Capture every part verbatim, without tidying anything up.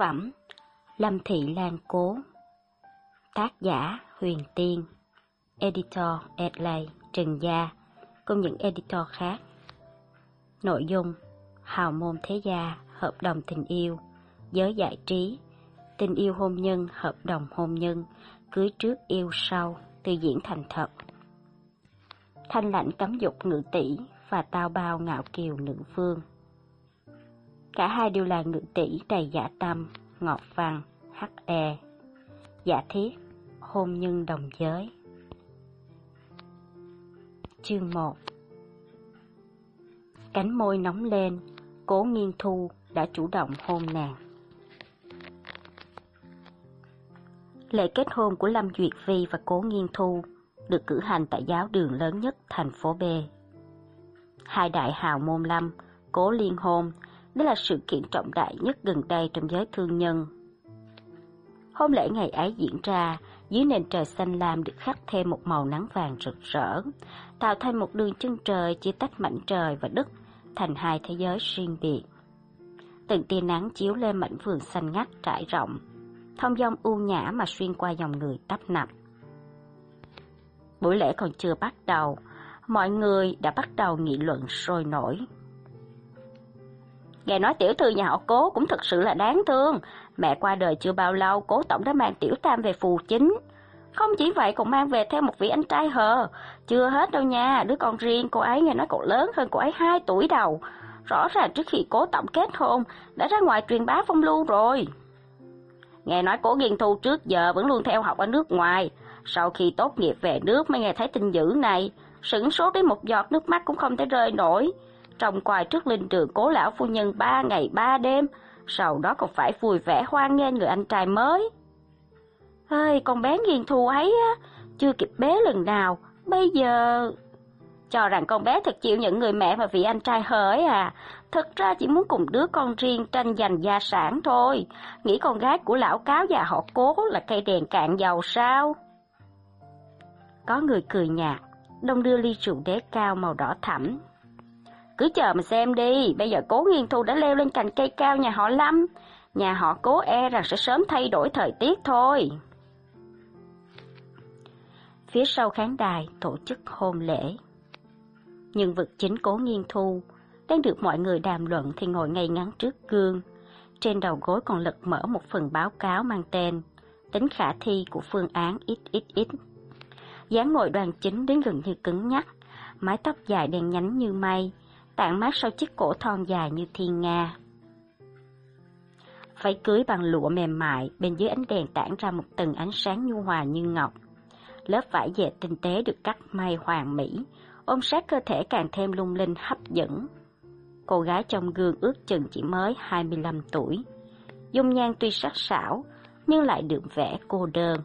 phẩm Lâm Thị Lan Cố. Tác giả Huyền Tiên. Editor Adlai, Trần Gia cùng những editor khác. Nội dung: hào môn thế gia, hợp đồng tình yêu, giới giải trí, tình yêu hôn nhân, hợp đồng hôn nhân, cưới trước yêu sau, từ diễn thành thật. Thanh lãnh cấm dục ngự tỷ và tao bao ngạo kiều nữ vương. Cả hai đều là ngự tỷ đầy dã tâm, ngọt văn, hắc e. Giả thiết, hôn nhân đồng giới. Chương một. Cánh môi nóng lên, Cố Nghiên Thu đã chủ động hôn nàng. Lễ kết hôn của Lâm Duyệt Vi và Cố Nghiên Thu được cử hành tại giáo đường lớn nhất thành phố B. Hai đại hào môn Lâm, Cố liên hôn, đây là sự kiện trọng đại nhất gần đây trong giới thương nhân. Hôn lễ ngày ấy diễn ra dưới nền trời xanh lam được khắc thêm một màu nắng vàng rực rỡ, tạo thành một đường chân trời chia tách mảnh trời và đất thành hai thế giới riêng biệt. Từng tia nắng chiếu lên mảnh vườn xanh ngắt trải rộng, thông dong u nhã mà xuyên qua dòng người tấp nập. Buổi lễ còn chưa bắt đầu, mọi người đã bắt đầu nghị luận sôi nổi. Nghe nói tiểu thư nhà họ Cố cũng thực sự là đáng thương. Mẹ qua đời chưa bao lâu, Cố tổng đã mang tiểu tam về phù chính. Không chỉ vậy còn mang về thêm một vị anh trai hờ. Chưa hết đâu nha, đứa con riêng cô ấy nghe nói còn lớn hơn cô ấy hai tuổi đầu. Rõ ràng trước khi Cố tổng kết hôn đã ra ngoài truyền bá phong lưu rồi. Nghe nói Cố Nghiên Thu trước giờ vẫn luôn theo học ở nước ngoài. Sau khi tốt nghiệp về nước mới nghe thấy tin dữ này, sửng sốt đến một giọt nước mắt cũng không thể rơi nổi. Trông quài trước linh đường Cố lão phu nhân ba ngày ba đêm, sau đó còn phải vui vẻ hoan nghênh người anh trai mới. Ơi, con bé Nghiên Thu ấy á, chưa kịp bế lần nào, bây giờ cho rằng con bé thật chịu những người mẹ và vị anh trai hờ ấy à. Thực ra chỉ muốn cùng đứa con riêng tranh giành gia sản thôi. Nghĩ con gái của lão cáo già họ Cố là cây đèn cạn dầu sao? Có người cười nhạt, đông đưa ly rượu đế cao màu đỏ thẫm. Cứ chờ mà xem đi, bây giờ Cố Nghiên Thu đã leo lên cành cây cao nhà họ Lâm, nhà họ Cố e rằng sẽ sớm thay đổi thời tiết thôi. Phía sau khán đài tổ chức hôn lễ. Nhân vật chính Cố Nghiên Thu đang được mọi người đàm luận thì ngồi ngay ngắn trước gương, trên đầu gối còn lật mở một phần báo cáo mang tên Tính khả thi của phương án ích ích ích. Dáng ngồi đoan chính đến gần như cứng nhắc, mái tóc dài đen nhánh như mây, tản mát sau chiếc cổ thon dài như thiên nga. Váy cưới bằng lụa mềm mại, bên dưới ánh đèn tản ra một tầng ánh sáng nhu hòa như ngọc. Lớp vải dệt tinh tế được cắt may hoàn mỹ, ôm sát cơ thể càng thêm lung linh hấp dẫn. Cô gái trong gương ước chừng chỉ mới hai mươi lăm tuổi, dung nhan tuy sắc sảo nhưng lại đượm vẻ cô đơn.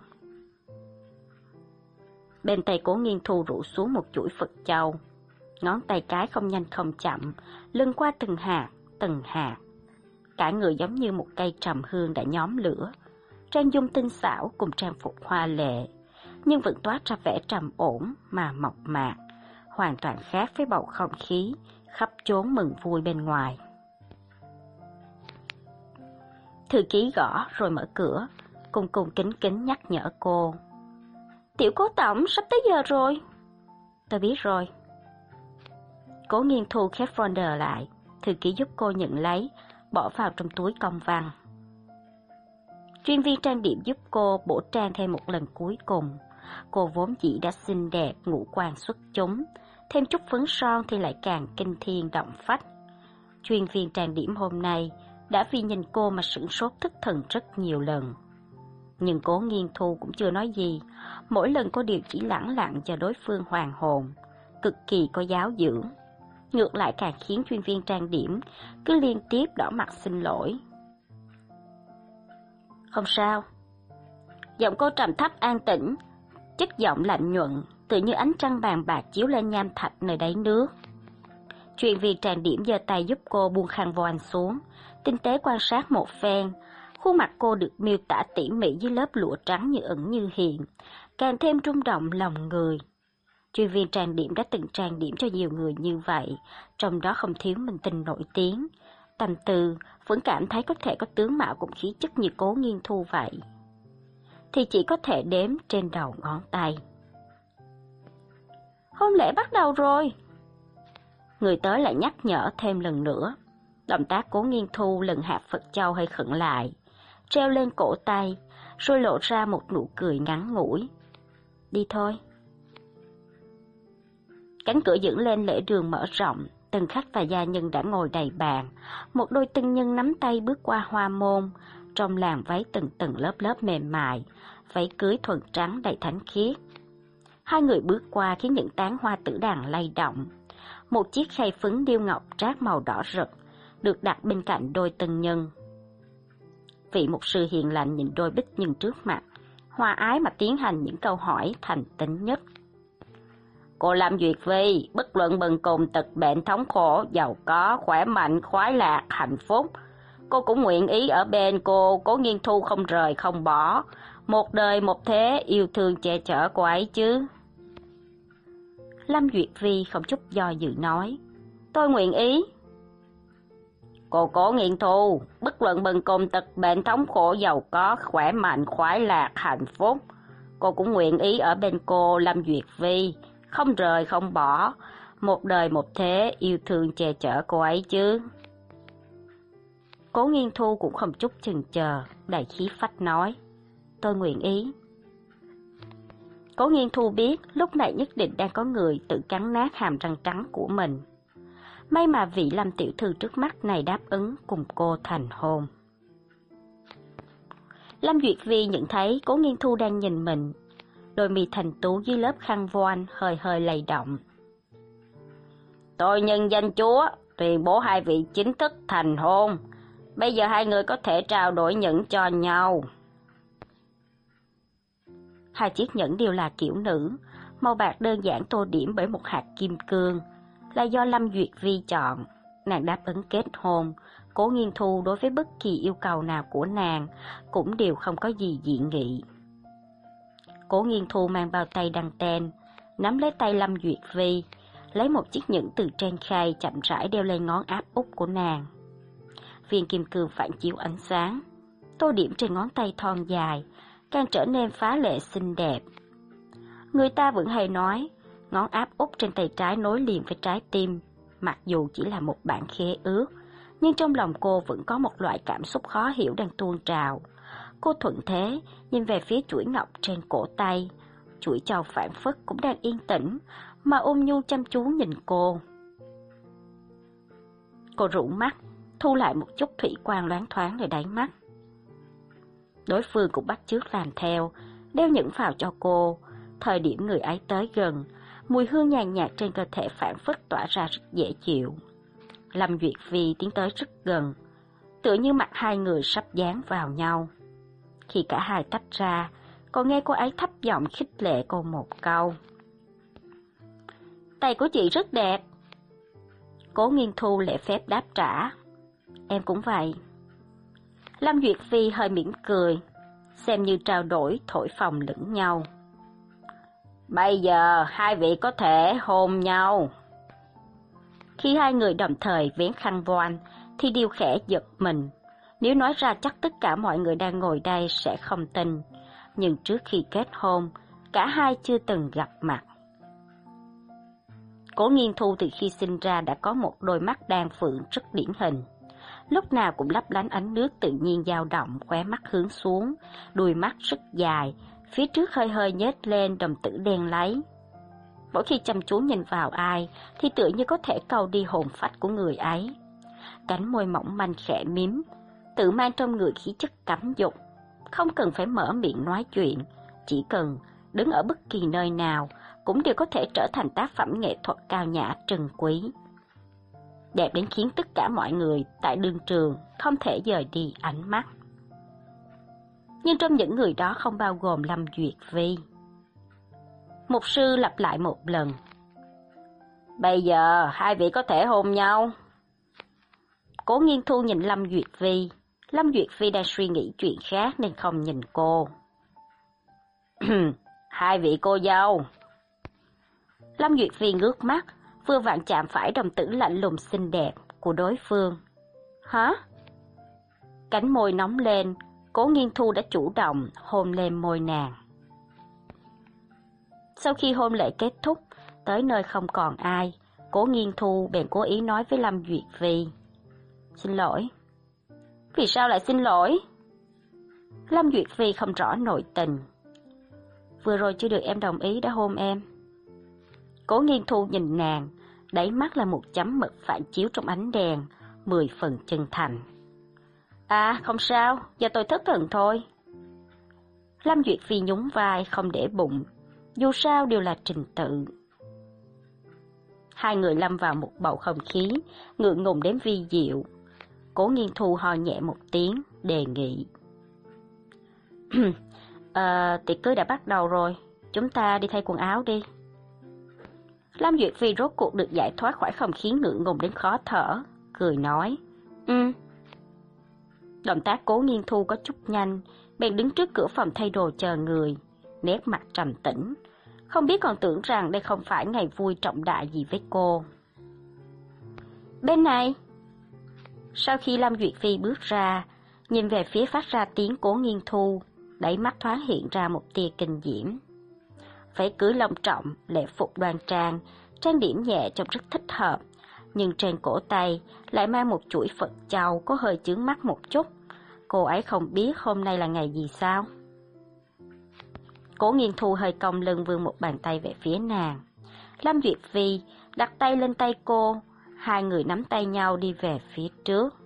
Bên tay Cố Nghiên Thu rủ xuống một chuỗi Phật châu, ngón tay cái không nhanh không chậm, lưng qua từng hạt, từng hạt. Cả người giống như một cây trầm hương đã nhóm lửa, trang dung tinh xảo cùng trang phục hoa lệ, nhưng vẫn toát ra vẻ trầm ổn mà mộc mạc, hoàn toàn khác với bầu không khí khắp chốn mừng vui bên ngoài. Thư ký gõ rồi mở cửa, cung cung kính kính nhắc nhở cô. Tiểu Cố tổng, sắp tới giờ rồi. Tôi biết rồi. Cố Nghiên Thu khép folder lại, thư ký giúp cô nhận lấy, bỏ vào trong túi công văn. Chuyên viên trang điểm giúp cô bổ trang thêm một lần cuối cùng. Cô vốn dĩ đã xinh đẹp, ngũ quan xuất chúng, thêm chút phấn son thì lại càng kinh thiên động phách. Chuyên viên trang điểm hôm nay đã vì nhìn cô mà sửng sốt thất thần rất nhiều lần. Nhưng Cố Nghiên Thu cũng chưa nói gì, mỗi lần cô đều chỉ lẳng lặng chờ đối phương hoàn hồn, cực kỳ có giáo dưỡng. Ngược lại càng khiến chuyên viên trang điểm cứ liên tiếp đỏ mặt xin lỗi. Không sao. Giọng cô trầm thấp an tĩnh, chất giọng lạnh nhuận, tự như ánh trăng vàng bạc chiếu lên nham thạch nơi đáy nước. Chuyên viên trang điểm giơ tay giúp cô buông khăn voan xuống, tinh tế quan sát một phen. Khuôn mặt cô được miêu tả tỉ mỉ dưới lớp lụa trắng như ẩn như hiện, càng thêm rung động lòng người. Chuyên viên trang điểm đã từng trang điểm cho nhiều người như vậy, trong đó không thiếu minh tinh nổi tiếng, Tâm tư vẫn cảm thấy có thể có tướng mạo cùng khí chất như Cố Nghiên Thu vậy, thì chỉ có thể đếm trên đầu ngón tay. Hôn lễ bắt đầu rồi. Người tới lại nhắc nhở thêm lần nữa. Động tác Cố Nghiên Thu lần hạt Phật châu hơi khựng lại, treo lên cổ tay, rồi lộ ra một nụ cười ngắn ngủi. Đi thôi. Cánh cửa dựng lên lễ đường mở rộng, từng khách và gia nhân đã ngồi đầy bàn. Một đôi tân nhân nắm tay bước qua hoa môn, trong làn váy từng từng lớp lớp mềm mại, váy cưới thuần trắng đầy thánh khiết. Hai người bước qua khiến những tán hoa tử đàn lay động. Một chiếc khay phấn điêu ngọc trát màu đỏ rực được đặt bên cạnh đôi tân nhân. Vị mục sư hiền lành nhìn đôi bích nhân trước mặt, hòa ái mà tiến hành những câu hỏi thành tín nhất. Cô Lâm Duyệt Vi, bất luận bần cùng tật bệnh thống khổ, giàu có, khỏe mạnh, khoái lạc, hạnh phúc, cô cũng nguyện ý ở bên cô, Cố Nghiên Thu không rời không bỏ, một đời một thế yêu thương che chở cô ấy chứ. Lâm Duyệt Vi không chút do dự nói, tôi nguyện ý. Cô Cố Nghiên Thu, bất luận bần cùng tật bệnh thống khổ, giàu có, khỏe mạnh, khoái lạc, hạnh phúc, cô cũng nguyện ý ở bên cô Lâm Duyệt Vi, không rời không bỏ, một đời một thế yêu thương che chở cô ấy chứ. Cố Nghiên Thu cũng không chút chần chờ, đầy khí phách nói, tôi nguyện ý. Cố Nghiên Thu biết lúc này nhất định đang có người tự cắn nát hàm răng trắng của mình. May mà vị Lâm tiểu thư trước mắt này đáp ứng cùng cô thành hôn. Lâm Duyệt Vi nhận thấy Cố Nghiên Thu đang nhìn mình, đôi mi thành tú dưới lớp khăn voan hơi hơi lay động. Tôi nhân danh Chúa tuyên bố hai vị chính thức thành hôn. Bây giờ hai người có thể trao đổi nhẫn cho nhau. Hai chiếc nhẫn đều là kiểu nữ, màu bạc đơn giản tô điểm bởi một hạt kim cương, là do Lâm Duyệt Vi chọn. Nàng đáp ứng kết hôn, Cố Nghiên Thu đối với bất kỳ yêu cầu nào của nàng cũng đều không có gì dị nghị. Cố Nghiên Thu mang bao tay đăng ten, nắm lấy tay Lâm Duyệt Vi, lấy một chiếc nhẫn từ trên khay chậm rãi đeo lên ngón áp út của nàng. Viên kim cương phản chiếu ánh sáng, tô điểm trên ngón tay thon dài, càng trở nên phá lệ xinh đẹp. Người ta vẫn hay nói, ngón áp út trên tay trái nối liền với trái tim, mặc dù chỉ là một bản khế ước, nhưng trong lòng cô vẫn có một loại cảm xúc khó hiểu đang tuôn trào. Cô thuận thế nhìn về phía chuỗi ngọc trên cổ tay, chuỗi châu phảng phất cũng đang yên tĩnh mà ôm nhu chăm chú nhìn cô. Cô rũ mắt, thu lại một chút thủy quang loáng thoáng ở đáy mắt. Đối phương cũng bắt chước làm theo, đeo nhẫn vào cho cô. Thời điểm người ấy tới gần, mùi hương nhàn nhạt trên cơ thể phảng phất tỏa ra rất dễ chịu. Lâm Duyệt Vi tiến tới rất gần, tựa như mặt hai người sắp dán vào nhau. Khi cả hai tách ra, cô nghe cô ấy thấp giọng khích lệ cô một câu. Tay của chị rất đẹp. Cố Nghiên Thu lễ phép đáp trả. Em cũng vậy. Lâm Duyệt Vi hơi mỉm cười, xem như trao đổi thổi phồng lẫn nhau. Bây giờ hai vị có thể hôn nhau. Khi hai người đồng thời vén khăn voan, thì điều khẽ giật mình. Nếu nói ra chắc tất cả mọi người đang ngồi đây sẽ không tin. Nhưng trước khi kết hôn, cả hai chưa từng gặp mặt. Cố Nghiên Thu từ khi sinh ra đã có một đôi mắt đan phượng rất điển hình. Lúc nào cũng lấp lánh ánh nước tự nhiên dao động, khóe mắt hướng xuống, đuôi mắt rất dài, phía trước hơi hơi nhếch lên đồng tử đen láy. Mỗi khi chăm chú nhìn vào ai, thì tựa như có thể câu đi hồn phách của người ấy. Cánh môi mỏng manh khẽ mím, tự mang trong người khí chất cấm dục. Không cần phải mở miệng nói chuyện, chỉ cần đứng ở bất kỳ nơi nào, cũng đều có thể trở thành tác phẩm nghệ thuật cao nhã trân quý. Đẹp đến khiến tất cả mọi người tại đương trường không thể dời đi ánh mắt. Nhưng trong những người đó không bao gồm Lâm Duyệt Vi. Mục sư lặp lại một lần. Bây giờ hai vị có thể hôn nhau. Cố Nghiên Thu nhìn Lâm Duyệt Vi. Lâm Duyệt Vi đang suy nghĩ chuyện khác nên không nhìn cô. Hai vị cô dâu. Lâm Duyệt Vi ngước mắt, vừa vặn chạm phải đồng tử lạnh lùng xinh đẹp của đối phương. Hả? Cánh môi nóng lên, Cố Nghiên Thu đã chủ động hôn lên môi nàng. Sau khi hôn lễ kết thúc, tới nơi không còn ai, Cố Nghiên Thu bèn cố ý nói với Lâm Duyệt Phi. Xin lỗi. Vì sao lại xin lỗi? Lâm Duyệt Phi không rõ nội tình. Vừa rồi chưa được em đồng ý đã hôn em. Cố Nghiên Thu nhìn nàng, đáy mắt là một chấm mực phản chiếu trong ánh đèn, mười phần chân thành. À, không sao, giờ tôi thất thần thôi. Lâm Duyệt Phi nhún vai không để bụng, dù sao đều là trình tự. Hai người lâm vào một bầu không khí, ngượng ngùng đến vi diệu. Cố Nghiên Thu ho nhẹ một tiếng, đề nghị. à, tiệc cưới đã bắt đầu rồi, chúng ta đi thay quần áo đi. Lâm Duyệt Phi rốt cuộc được giải thoát khỏi không khí ngượng ngùng đến khó thở, cười nói. Ừ. Động tác Cố Nghiên Thu có chút nhanh, bèn đứng trước cửa phòng thay đồ chờ người, nét mặt trầm tĩnh, không biết còn tưởng rằng đây không phải ngày vui trọng đại gì với cô. Bên này. Sau khi Lâm Duyệt Phi bước ra, nhìn về phía phát ra tiếng Cố Nghiên Thu, đáy mắt thoáng hiện ra một tia kinh diễm. Váy cưới long trọng, lễ phục đoan trang, trang điểm nhẹ trông rất thích hợp, nhưng trên cổ tay lại mang một chuỗi Phật châu có hơi chướng mắt một chút. Cô ấy không biết hôm nay là ngày gì sao? Cố Nghiên Thu hơi cong lưng vươn một bàn tay về phía nàng. Lâm Duyệt Phi đặt tay lên tay cô, hai người nắm tay nhau đi về phía trước.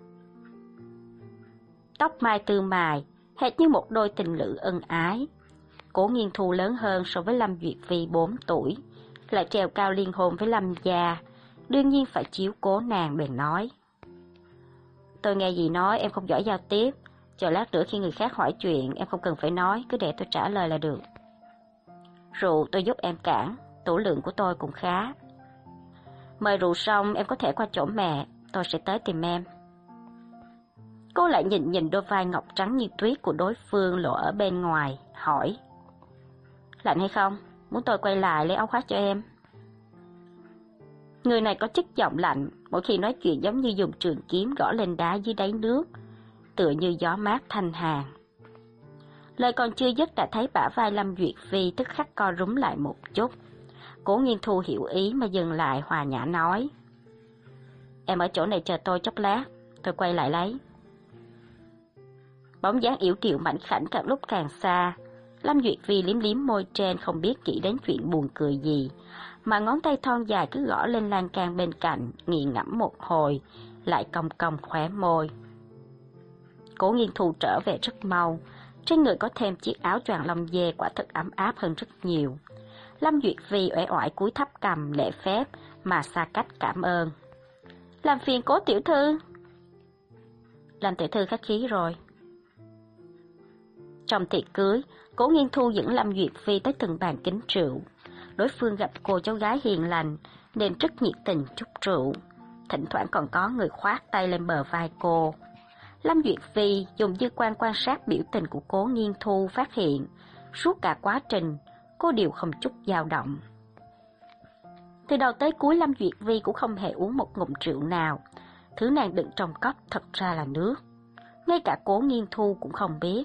Tóc mai tư mài, hệt như một đôi tình lữ ân ái. Cố Nghiên Thu lớn hơn so với Lâm Duyệt Phi bốn tuổi, lại trèo cao liên hôn với Lâm gia, đương nhiên phải chiếu cố nàng, bèn nói. Tôi nghe dì nói em không giỏi giao tiếp, chờ lát nữa khi người khác hỏi chuyện em không cần phải nói, cứ để tôi trả lời là được. Rượu tôi giúp em cản, tủ lượng của tôi cũng khá. Mời rượu xong em có thể qua chỗ mẹ, tôi sẽ tới tìm em. Cô lại nhìn nhìn đôi vai ngọc trắng như tuyết của đối phương lộ ở bên ngoài, hỏi. Lạnh hay không? Muốn tôi quay lại lấy áo khoác cho em? Người này có chất giọng lạnh, mỗi khi nói chuyện giống như dùng trường kiếm gõ lên đá dưới đáy nước, tựa như gió mát thanh hàn. Lời còn chưa dứt đã thấy bả vai Lâm Duyệt Phi tức khắc co rúm lại một chút. Cố Nghiên Thu hiểu ý mà dừng lại, hòa nhã nói. Em ở chỗ này chờ tôi chốc lát, tôi quay lại lấy. Bóng dáng yểu điệu mảnh khảnh càng lúc càng xa. Lâm Duyệt Phi liếm liếm môi trên không biết nghĩ đến chuyện buồn cười gì, mà ngón tay thon dài cứ gõ lên lan can bên cạnh, nghiền ngẫm một hồi, lại cong cong khóe môi. Cố Nghiên Thu trở về rất mau, trên người có thêm chiếc áo choàng lông dê quả thực ấm áp hơn rất nhiều. Lâm Duyệt Phi uể oải cúi thấp cằm lễ phép mà xa cách cảm ơn. Làm phiền Cố tiểu thư. Lâm tiểu thư khách khí rồi. Trong tiệc cưới, Cố Nghiên Thu dẫn Lâm Duyệt Phi tới từng bàn kính rượu. Đối phương gặp cô cháu gái hiền lành nên rất nhiệt tình chúc rượu, thỉnh thoảng còn có người khoác tay lên bờ vai cô. Lâm Duyệt Phi dùng dư quan quan sát biểu tình của Cố Nghiên Thu, phát hiện suốt cả quá trình cô đều không chút dao động. Từ đầu tới cuối Lâm Duyệt Phi cũng không hề uống một ngụm rượu nào, thứ nàng đựng trong cốc thật ra là nước. Ngay cả Cố Nghiên Thu cũng không biết.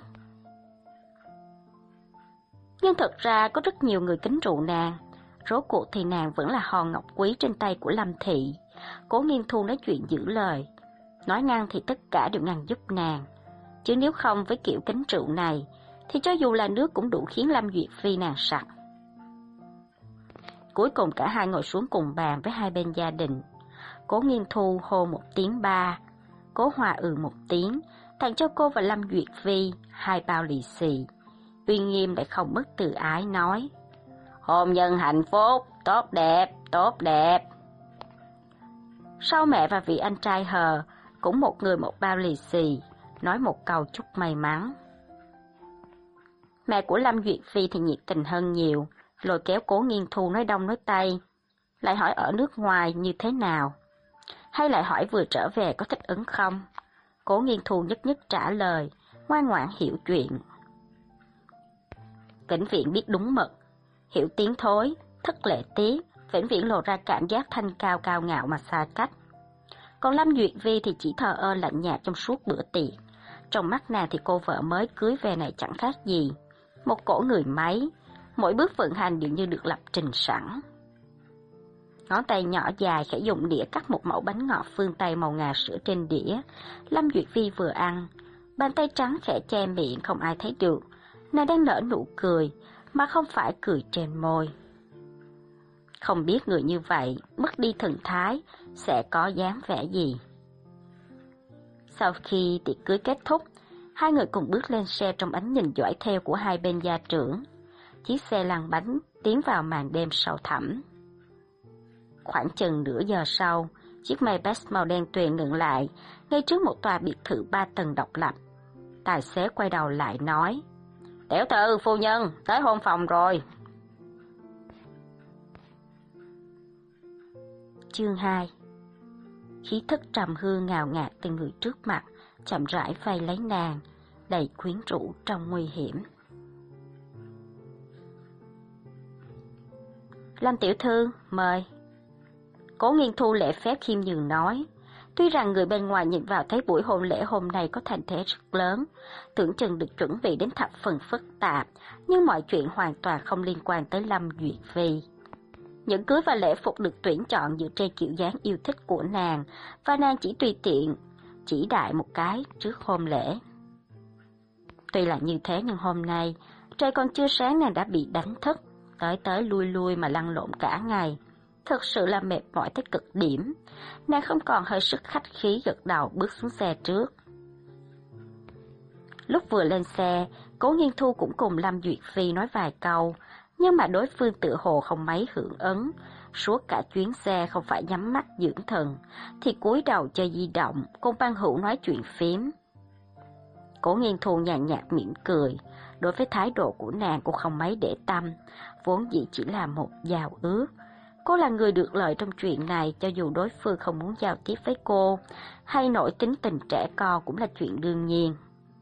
Nhưng thật ra có rất nhiều người kính rượu nàng, rốt cuộc thì nàng vẫn là hòn ngọc quý trên tay của Lâm thị. Cố Nghiên Thu nói chuyện giữ lời, nói ngăn thì tất cả đều ngăn giúp nàng, chứ nếu không với kiểu kính rượu này thì cho dù là nước cũng đủ khiến Lâm Duyệt Phi nàng sặc. Cuối cùng cả hai ngồi xuống cùng bàn với hai bên gia đình. Cố Nghiên Thu hô một tiếng ba, Cố Hòa ừ một tiếng, tặng cho cô và Lâm Duyệt Phi hai bao lì xì. Uy Nghiêm lại không mất từ ái nói, hôn nhân hạnh phúc, tốt đẹp, tốt đẹp. Sau mẹ và vị anh trai hờ, cũng một người một bao lì xì, nói một câu chúc may mắn. Mẹ của Lâm Duyệt Phi thì nhiệt tình hơn nhiều, lôi kéo Cố Nghiên Thu nói đông nói tây, lại hỏi ở nước ngoài như thế nào, hay lại hỏi vừa trở về có thích ứng không. Cố Nghiên Thu nhất nhất trả lời, ngoan ngoãn hiểu chuyện. Vĩnh viễn biết đúng mực, hiểu tiếng thối, thất lễ tiết, vĩnh viễn lộ ra cảm giác thanh cao cao ngạo mà xa cách. Còn Lâm Duyệt Vi thì chỉ thờ ơ lạnh nhạt trong suốt bữa tiệc. Trong mắt nàng thì cô vợ mới cưới về này chẳng khác gì một cỗ người máy, mỗi bước vận hành dường như được lập trình sẵn. Ngón tay nhỏ dài khẽ dùng đĩa cắt một mẩu bánh ngọt phương Tây màu ngà sữa trên đĩa. Lâm Duyệt Vi vừa ăn, bàn tay trắng khẽ che miệng không ai thấy được. Nàng đang nở nụ cười, mà không phải cười trên môi. Không biết người như vậy, mất đi thần thái, sẽ có dáng vẻ gì. Sau khi tiệc cưới kết thúc, hai người cùng bước lên xe trong ánh nhìn dõi theo của hai bên gia trưởng. Chiếc xe lăn bánh tiến vào màn đêm sâu thẳm. Khoảng chừng nửa giờ sau, chiếc Maybach màu đen tuyền ngừng lại, ngay trước một tòa biệt thự ba tầng độc lập. Tài xế quay đầu lại nói, "Tiểu thư, phu nhân, tới hôn phòng rồi." Chương hai. Khí thức trầm hương ngào ngạt từ người trước mặt, chậm rãi vây lấy nàng, đầy quyến rũ trong nguy hiểm. "Lâm tiểu thư, mời." Cố Nghiên Thu lễ phép khiêm nhường nói. Tuy rằng người bên ngoài nhìn vào thấy buổi hôn lễ hôm nay có thành thế rất lớn, tưởng chừng được chuẩn bị đến thập phần phức tạp, nhưng mọi chuyện hoàn toàn không liên quan tới Lâm Duyệt Vi. Những cưới và lễ phục được tuyển chọn dựa trên kiểu dáng yêu thích của nàng, và nàng chỉ tùy tiện chỉ đại một cái trước hôn lễ. Tuy là như thế nhưng hôm nay, trời còn chưa sáng nàng đã bị đánh thức, tới tới lui lui mà lăn lộn cả ngày. Thực sự là mệt mỏi tới cực điểm. Nàng không còn hơi sức khách khí gật đầu bước xuống xe trước. Lúc vừa lên xe, Cố Nghiên Thu cũng cùng Lâm Duyệt Vi nói vài câu, nhưng mà đối phương tự hồ không mấy hưởng ứng. Suốt cả chuyến xe không phải nhắm mắt dưỡng thần, thì cúi đầu chơi di động, cùng Ban Hữu nói chuyện phím. Cố Nghiên Thu nhàn nhạt mỉm cười, đối với thái độ của nàng cô không mấy để tâm, vốn dĩ chỉ là một giao ước. Cô là người được lợi trong chuyện này, cho dù đối phương không muốn giao tiếp với cô, hay nổi tính tình trẻ con cũng là chuyện đương nhiên.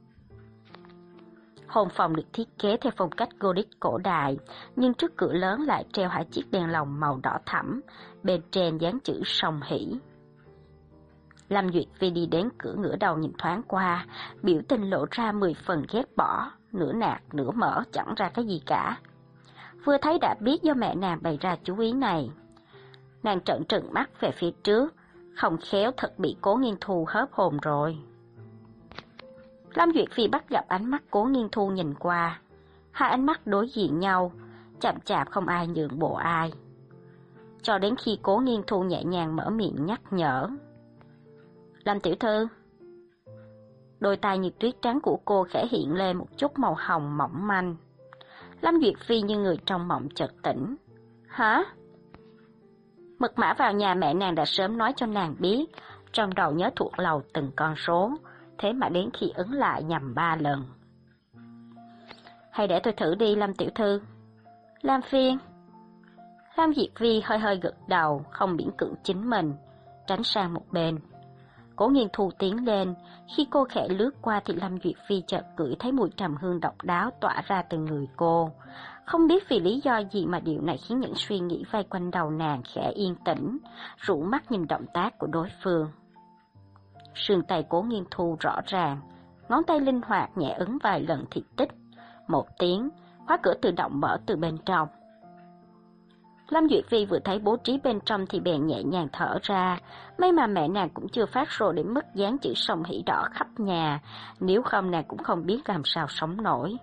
Hôn phòng được thiết kế theo phong cách Gothic cổ đại, nhưng trước cửa lớn lại treo hai chiếc đèn lồng màu đỏ thẫm, bên trên dán chữ song hỷ. Lâm Duyệt Vi đi đến cửa ngửa đầu nhìn thoáng qua, biểu tình lộ ra mười phần ghét bỏ, nửa nạt nửa mở chẳng ra cái gì cả. Vừa thấy đã biết do mẹ nàng bày ra chú ý này. Nàng trợn trừng mắt về phía trước, không khéo thật bị Cố Nghiên Thu hớp hồn rồi. Lâm Duyệt Phi bắt gặp ánh mắt Cố Nghiên Thu nhìn qua, hai ánh mắt đối diện nhau, chậm chạp không ai nhượng bộ ai. Cho đến khi Cố Nghiên Thu nhẹ nhàng mở miệng nhắc nhở. "Lâm tiểu thư." Đôi tai như tuyết trắng của cô khẽ hiện lên một chút màu hồng mỏng manh. Lâm Duyệt Phi như người trong mộng chợt tỉnh. "Hả?" Mật mã vào nhà mẹ nàng đã sớm nói cho nàng biết, trong đầu nhớ thuộc lầu từng con số, thế mà đến khi ấn lại nhầm ba lần. "Hay để tôi thử đi Lâm tiểu thư." "Làm phiền." Lâm Duyệt Vi hơi hơi gật đầu, không miễn cưỡng chính mình, tránh sang một bên. Cố Nghiên Thu tiến lên, khi cô khẽ lướt qua thì Lâm Duyệt Phi chợt ngửi thấy mùi trầm hương độc đáo tỏa ra từ người cô. Không biết vì lý do gì mà điều này khiến những suy nghĩ vây quanh đầu nàng khẽ yên tĩnh, rũ mắt nhìn động tác của đối phương. Sườn tay Cố Nghiên Thu rõ ràng, ngón tay linh hoạt nhẹ ấn vài lần thì tích. Một tiếng, khóa cửa tự động mở từ bên trong. Lâm Duyệt Vi vừa thấy bố trí bên trong thì bèn nhẹ nhàng thở ra, may mà mẹ nàng cũng chưa phát rồ đến mức dán chữ song hỷ đỏ khắp nhà, nếu không nàng cũng không biết làm sao sống nổi.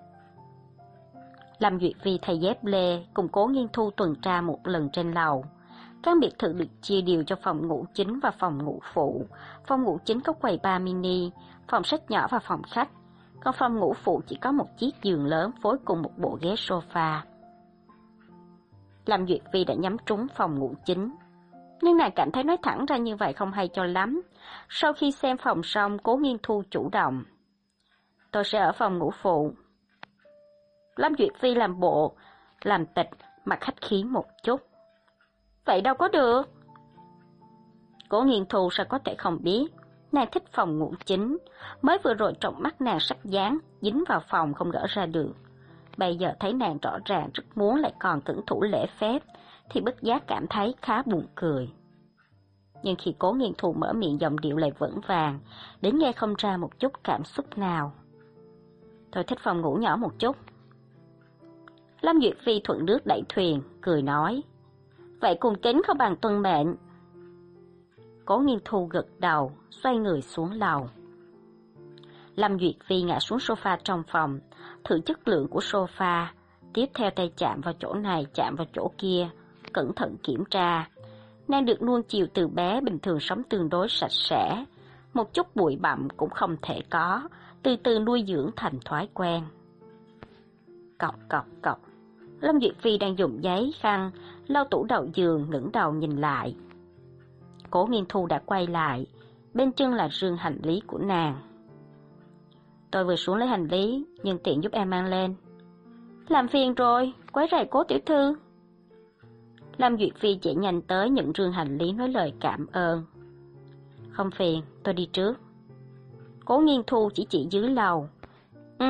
Lâm Duyệt Vi thay dép lê, cùng Cố Nghiên Thu tuần tra một lần trên lầu. Căn biệt thự được chia đều cho phòng ngủ chính và phòng ngủ phụ. Phòng ngủ chính có quầy bar mini, phòng sách nhỏ và phòng khách, còn phòng ngủ phụ chỉ có một chiếc giường lớn phối cùng một bộ ghế sofa. Lâm Duyệt Vi đã nhắm trúng phòng ngủ chính, nhưng nàng cảm thấy nói thẳng ra như vậy không hay cho lắm. Sau khi xem phòng xong, Cố Nghiên Thu chủ động. "Tôi sẽ ở phòng ngủ phụ." Lâm Duyệt Vi làm bộ, làm tịch, mặt khách khí một chút. "Vậy đâu có được." Cố Nghiên Thu sao có thể không biết, nàng thích phòng ngủ chính, mới vừa rồi trong mắt nàng sắp dán, dính vào phòng không gỡ ra được. Bây giờ thấy nàng rõ ràng rất muốn lại còn tuân thủ lễ phép, thì bất giác cảm thấy khá buồn cười. nhưng khi Cố Nghiên Thu mở miệng giọng điệu lại vững vàng, đến nghe không ra một chút cảm xúc nào. Tôi thích phòng ngủ nhỏ một chút. Lâm Duyệt Phi thuận nước đẩy thuyền, cười nói, vậy cung kính không bằng tuân mệnh. Cố Nghiên Thu gật đầu, xoay người xuống lầu. Lâm Duyệt Phi ngã xuống sofa trong phòng, thử chất lượng của sofa, tiếp theo tay chạm vào chỗ này, chạm vào chỗ kia, cẩn thận kiểm tra. Nàng được nuông chiều từ bé, bình thường sống tương đối sạch sẽ, một chút bụi bặm cũng không thể có, từ từ nuôi dưỡng thành thói quen. Cọc cọc cọc, Lâm Duyệt Phi đang dùng giấy khăn lau tủ đầu giường, ngẩng đầu nhìn lại. Cố Nghiên Thu đã quay lại, bên chân là rương hành lý của nàng. Tôi vừa xuống lấy hành lý, nhưng tiện giúp em mang lên. Làm phiền rồi, quấy rầy Cố tiểu thư. Lâm Duyệt Phi chạy nhanh tới nhận rương hành lý, nói lời cảm ơn. Không phiền, tôi đi trước. Cố Nghiên Thu chỉ chỉ dưới lầu. Ừ.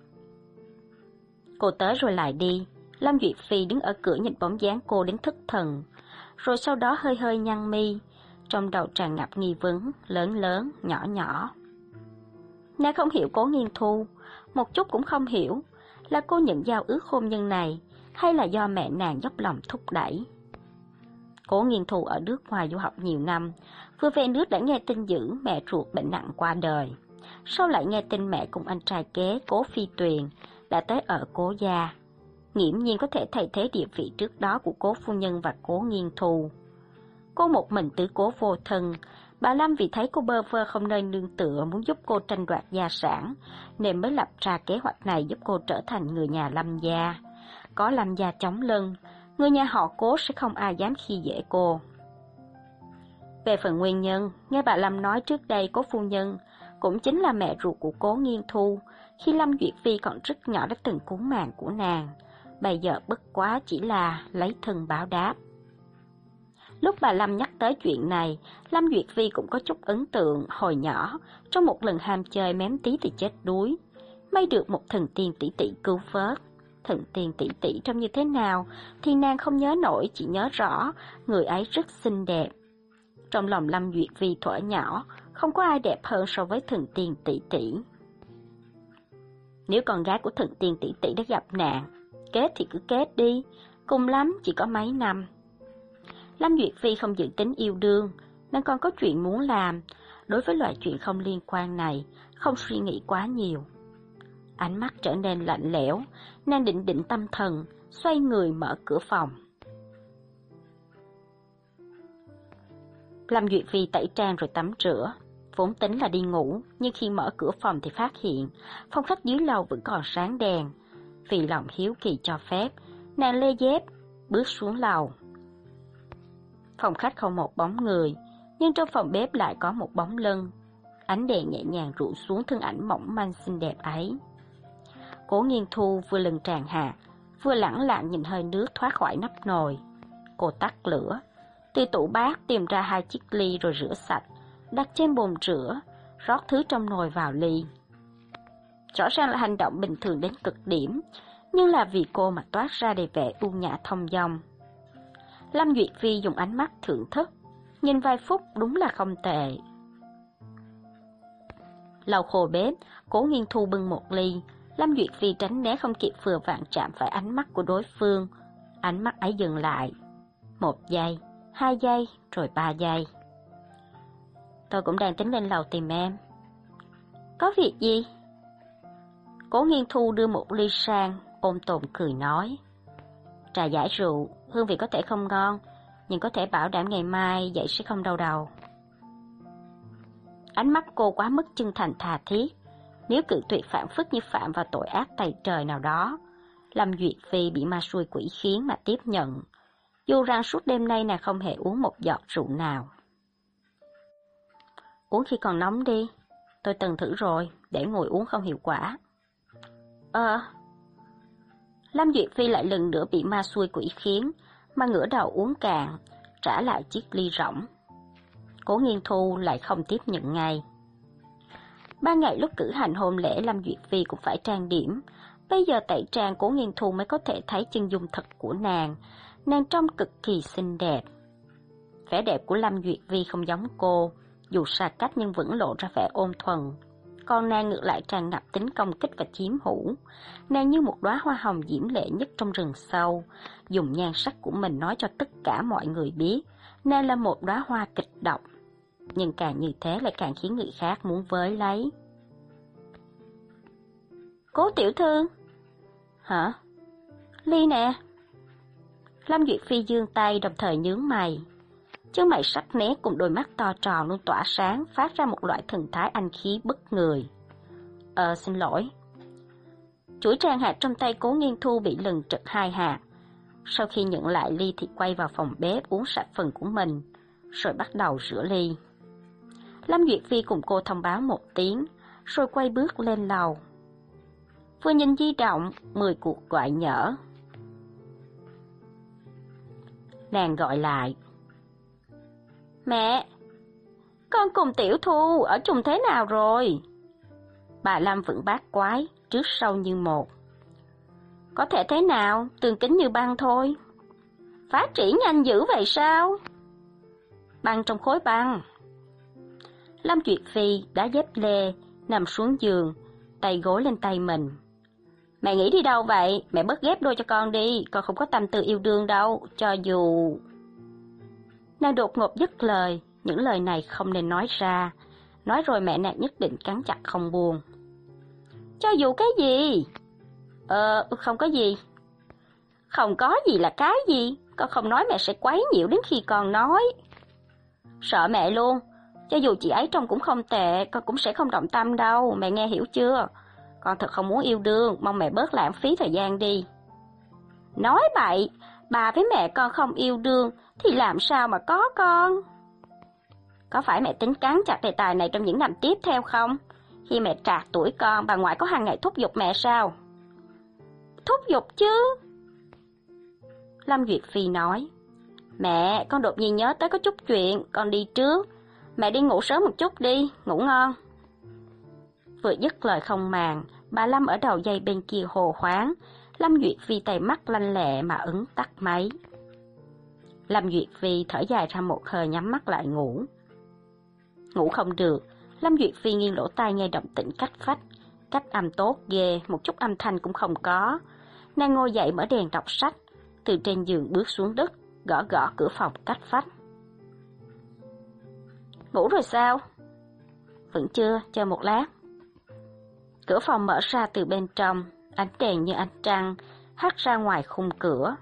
Cô tới rồi lại đi. Lâm Duyệt Phi đứng ở cửa nhìn bóng dáng cô đến thất thần, rồi sau đó hơi hơi nhăn mi, trong đầu tràn ngập nghi vấn, lớn lớn, nhỏ nhỏ. Nàng không hiểu Cố Nghiên Thu, một chút cũng không hiểu, là cô nhận giao ước hôn nhân này, hay là do mẹ nàng dốc lòng thúc đẩy. Cố Nghiên Thu ở nước ngoài du học nhiều năm, vừa về nước đã nghe tin dữ mẹ ruột bệnh nặng qua đời. Sau lại nghe tin mẹ cùng anh trai kế Cố Phi Tuyền đã tới ở Cố gia, nghiễm nhiên có thể thay thế địa vị trước đó của Cố phu nhân và Cố Nghiên Thu. Cô một mình tứ cố vô thân, bà Lâm vì thấy cô bơ vơ không nơi nương tựa muốn giúp cô tranh đoạt gia sản, nên mới lập ra kế hoạch này giúp cô trở thành người nhà Lâm gia. Có Lâm gia chống lưng, người nhà họ Cố sẽ không ai dám khi dễ cô. Về phần nguyên nhân, nghe bà Lâm nói trước đây Cố phu nhân cũng chính là mẹ ruột của Cố Nghiên Thu, khi Lâm Duyệt Phi còn rất nhỏ đã từng cúng màng của nàng, bây giờ bất quá chỉ là lấy thân báo đáp. Lúc bà Lâm nhắc tới chuyện này, Lâm Duyệt Phi cũng có chút ấn tượng hồi nhỏ, trong một lần ham chơi mém tí thì chết đuối, may được một thần tiên tỷ tỷ cứu vớt. Thần tiên tỷ tỷ trông như thế nào thì nàng không nhớ nổi, chỉ nhớ rõ người ấy rất xinh đẹp. Trong lòng Lâm Duyệt Phi thuở nhỏ, không có ai đẹp hơn so với thần tiên tỷ tỷ. Nếu con gái của thần tiên tỷ tỷ đã gặp nạn, kết thì cứ kết đi, cùng lắm chỉ có mấy năm. Lâm Duyệt Phi không dự tính yêu đương, nên còn có chuyện muốn làm. Đối với loại chuyện không liên quan này, không suy nghĩ quá nhiều. Ánh mắt trở nên lạnh lẽo, nàng định định tâm thần, xoay người mở cửa phòng. Lâm Duyệt Phi tẩy trang rồi tắm rửa, vốn tính là đi ngủ, nhưng khi mở cửa phòng thì phát hiện phòng khách dưới lầu vẫn còn sáng đèn. Vì lòng hiếu kỳ cho phép, nàng lê dép bước xuống lầu. Phòng khách không một bóng người, nhưng trong phòng bếp lại có một bóng lưng. Ánh đèn nhẹ nhàng rủ xuống thân ảnh mỏng manh xinh đẹp ấy. Cố Nghiên Thu vừa lưng tràn hạt, vừa lẳng lặng nhìn hơi nước thoát khỏi nắp nồi. Cô tắt lửa, từ tủ bát tìm ra hai chiếc ly rồi rửa sạch, đặt trên bồn rửa, rót thứ trong nồi vào ly. Rõ ràng là hành động bình thường đến cực điểm, nhưng là vì cô mà toát ra đầy vẻ ưu nhã thông dong. Lâm Duyệt Phi dùng ánh mắt thưởng thức, nhìn vài phút đúng là không tệ. Lau khô bếp, Cố Nghiên Thu bưng một ly, Lâm Duyệt Phi tránh né không kịp vừa vặn chạm phải ánh mắt của đối phương. Ánh mắt ấy dừng lại. Một giây, hai giây, rồi ba giây. Tôi cũng đang tính lên lầu tìm em. Có việc gì? Cố Nghiên Thu đưa một ly sang, ôm tồn cười nói. Trà giải rượu, hương vị có thể không ngon, nhưng có thể bảo đảm ngày mai dậy sẽ không đau đầu. Ánh mắt cô quá mức chân thành tha thiết, nếu cự tuyệt phản phất như phạm vào tội ác tày trời nào đó. Lâm Duyệt Phi bị ma xui quỷ khiến mà tiếp nhận, dù rằng suốt đêm nay nàng không hề uống một giọt rượu nào. Uống khi còn nóng đi, tôi từng thử rồi, để ngồi uống không hiệu quả. Ờ... Lâm Duyệt Phi lại lần nữa bị ma xui quỷ khiến, mà ngửa đầu uống cạn, trả lại chiếc ly rỗng. Cố Nghiên Thu lại không tiếp nhận ngay. Ba ngày lúc cử hành hôn lễ, Lâm Duyệt Phi cũng phải trang điểm. Bây giờ tẩy trang, Cố Nghiên Thu mới có thể thấy chân dung thật của nàng. Nàng trông cực kỳ xinh đẹp. Vẻ đẹp của Lâm Duyệt Vi không giống cô, dù xa cách nhưng vẫn lộ ra vẻ ôn thuần. Còn nàng ngược lại tràn ngập tính công kích và chiếm hữu. Nàng như một đóa hoa hồng diễm lệ nhất trong rừng sâu, dùng nhan sắc của mình nói cho tất cả mọi người biết, nàng là một đóa hoa kịch độc. Nhưng càng như thế lại càng khiến người khác muốn với lấy. Cố tiểu thư. Hả? Ly nè. Lâm Duyệt Phi giương tay đồng thời nhướng mày. Chân mày sắc nét cùng đôi mắt to tròn luôn tỏa sáng, phát ra một loại thần thái anh khí bức người. Ờ, xin lỗi. Chuỗi trang hạt trong tay Cố Nghiên Thu bị lừng trật hai hạt. Sau khi nhận lại ly thì quay vào phòng bếp uống sạch phần của mình, rồi bắt đầu rửa ly. Lâm Duyệt Phi cùng cô thông báo một tiếng, rồi quay bước lên lầu. Vừa nhìn di động, mười cuộc gọi nhỡ. Nàng gọi lại. Mẹ, con cùng Tiểu Thu ở chung thế nào rồi? Bà Lâm vẫn bát quái, trước sau như một. Có thể thế nào, tường kính như băng thôi. Phát triển nhanh dữ vậy sao? Băng trong khối băng. Lâm Duyệt Phi đã dép lê, nằm xuống giường, tay gối lên tay mình. Mẹ nghĩ đi đâu vậy? Mẹ bớt ghép đôi cho con đi, con không có tâm tư yêu đương đâu, cho dù... Nàng đột ngột dứt lời, những lời này không nên nói ra. Nói rồi mẹ nàng nhất định cắn chặt không buông. Cho dù cái gì? Ờ, không có gì. Không có gì là cái gì? Con không nói mẹ sẽ quấy nhiễu đến khi con nói. Sợ mẹ luôn. Cho dù chị ấy trông cũng không tệ, con cũng sẽ không động tâm đâu, mẹ nghe hiểu chưa? Con thật không muốn yêu đương, mong mẹ bớt lãng phí thời gian đi. Nói bậy, bà với mẹ con không yêu đương, thì làm sao mà có con? Có phải mẹ tính cắn chặt đề tài này trong những năm tiếp theo không? Khi mẹ trạc tuổi con, bà ngoại có hàng ngày thúc giục mẹ sao? Thúc giục chứ? Lâm Duyệt Phi nói. Mẹ, con đột nhiên nhớ tới có chút chuyện, con đi trước. Mẹ đi ngủ sớm một chút đi, ngủ ngon. Vừa dứt lời không màng, bà Lâm ở đầu dây bên kia hồ hoáng. Lâm Duyệt Phi tay mắt lanh lẹ mà ấn tắt máy. Lâm Duyệt Phi thở dài ra một hơi nhắm mắt lại ngủ. Ngủ không được, Lâm Duyệt Phi nghiêng lỗ tai nghe động tĩnh cách phách. Cách âm tốt ghê, một chút âm thanh cũng không có. Nàng ngồi dậy mở đèn đọc sách, từ trên giường bước xuống đất, gõ gõ cửa phòng cách phách. Ngủ rồi sao? Vẫn chưa, chờ một lát. Cửa phòng mở ra từ bên trong, ánh đèn như ánh trăng, hắt ra ngoài khung cửa.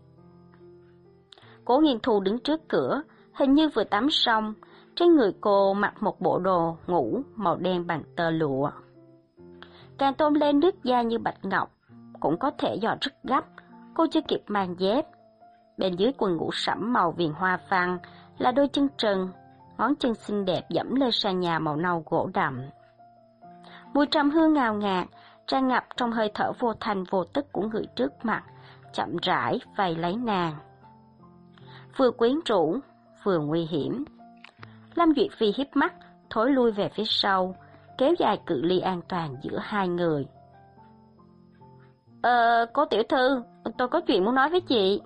Cố Nghiên Thu đứng trước cửa, hình như vừa tắm xong, trên người cô mặc một bộ đồ ngủ màu đen bằng tơ lụa. Càng tôn lên nước da như bạch ngọc, cũng có thể do rất gấp, cô chưa kịp mang dép. Bên dưới quần ngủ sẫm màu viền hoa văn là đôi chân trần, ngón chân xinh đẹp dẫm lên sàn nhà màu nâu gỗ đậm. Mùi trầm hương ngào ngạt, tràn ngập trong hơi thở vô thanh vô tức của người trước mặt, chậm rãi vây lấy nàng. Vừa quyến rũ, vừa nguy hiểm. Lâm Duyệt Phi híp mắt, thối lui về phía sau, kéo dài cự ly an toàn giữa hai người. Ờ, Cố tiểu thư, tôi có chuyện muốn nói với chị.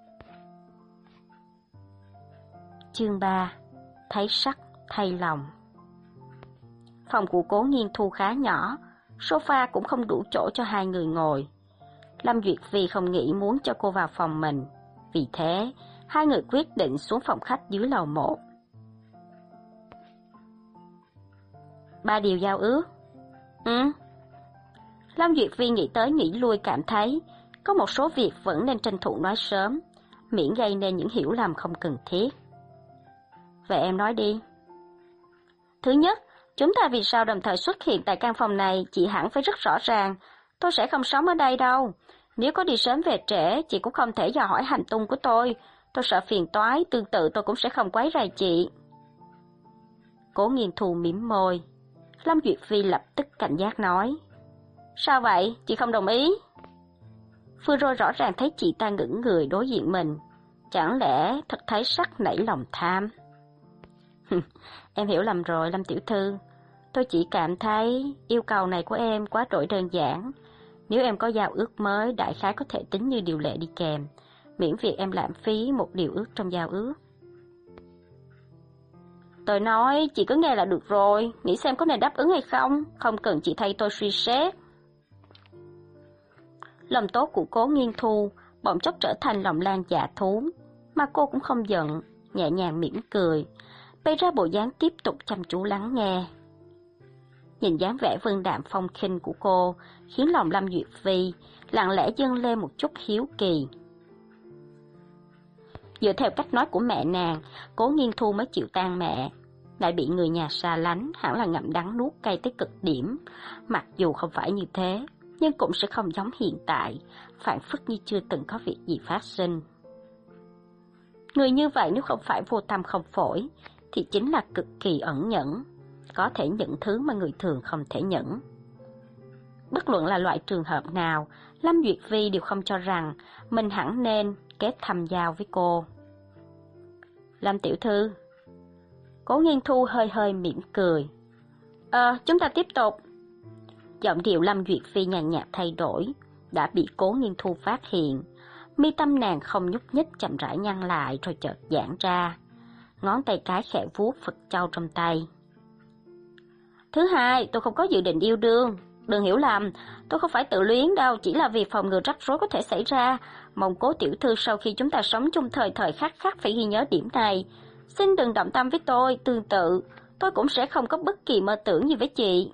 Chương ba, thấy sắc, thay lòng. Phòng của Cố Nghiên Thu khá nhỏ, sofa cũng không đủ chỗ cho hai người ngồi. Lâm Duyệt Phi không nghĩ muốn cho cô vào phòng mình, vì thế hai người quyết định xuống phòng khách dưới lầu một. Ba điều giao ước. Ừ. Lâm Duyệt Phi nghĩ tới nghĩ lui cảm thấy có một số việc vẫn nên tranh thủ nói sớm, miễn gây nên những hiểu lầm không cần thiết. Vậy em nói đi. Thứ nhất, chúng ta vì sao đồng thời xuất hiện tại căn phòng này, chị hẳn phải rất rõ ràng. Tôi sẽ không sống ở đây đâu. Nếu có đi sớm về trễ, chị cũng không thể dò hỏi hành tung của tôi. Tôi sợ phiền toái, tương tự tôi cũng sẽ không quấy rầy chị. Cố Nghiên Thu mím môi. Lâm Duyệt Phi lập tức cảnh giác nói. Sao vậy? Chị không đồng ý? Vừa rồi rõ ràng thấy chị ta ngẩng người đối diện mình. Chẳng lẽ thật thấy sắc nảy lòng tham? Em hiểu lầm rồi, Lâm tiểu thư. Tôi chỉ cảm thấy yêu cầu này của em quá trội đơn giản. Nếu em có giao ước mới, đại khái có thể tính như điều lệ đi kèm, miễn việc em lãng phí một điều ước trong giao ước. Tôi nói, chị cứ nghe là được rồi, nghĩ xem có nên đáp ứng hay không, không cần chị thay tôi suy xét. Lòng tốt của Cố Nghiên Thu bỗng chốc trở thành lòng lan dạ thú, mà cô cũng không giận, nhẹ nhàng mỉm cười, bày ra bộ dáng tiếp tục chăm chú lắng nghe. Nhìn dáng vẻ vân đạm phong khinh của cô, khiến lòng Lâm Duyệt Phi lặng lẽ dâng lên một chút hiếu kỳ. Dựa theo cách nói của mẹ nàng, Cố Nghiên Thu mới chịu tang mẹ, lại bị người nhà xa lánh, hẳn là ngậm đắng nuốt cay tới cực điểm. Mặc dù không phải như thế, nhưng cũng sẽ không giống hiện tại, phảng phất như chưa từng có việc gì phát sinh. Người như vậy nếu không phải vô tâm không phổi, thì chính là cực kỳ ẩn nhẫn, có thể nhận thứ mà người thường không thể nhẫn. Bất luận là loại trường hợp nào, Lâm Duyệt Phi đều không cho rằng mình hẳn nên kết thâm giao với cô. Lâm tiểu thư. Cố Nghiên Thu hơi hơi mỉm cười. Ờ, chúng ta tiếp tục. Giọng điệu Lâm Duyệt Phi nhàn nhạt thay đổi, đã bị Cố Nghiên Thu phát hiện. Mi tâm nàng không nhúc nhích, chậm rãi nhăn lại rồi chợt giãn ra. Ngón tay cái khẽ vuốt Phật châu trong tay. Thứ hai, tôi không có dự định yêu đương. Đừng hiểu lầm, tôi không phải tự luyến đâu, chỉ là vì phòng ngừa rắc rối có thể xảy ra. Mong Cố tiểu thư sau khi chúng ta sống chung thời thời khắc khắc phải ghi nhớ điểm này. Xin đừng động tâm với tôi, tương tự, tôi cũng sẽ không có bất kỳ mơ tưởng gì với chị.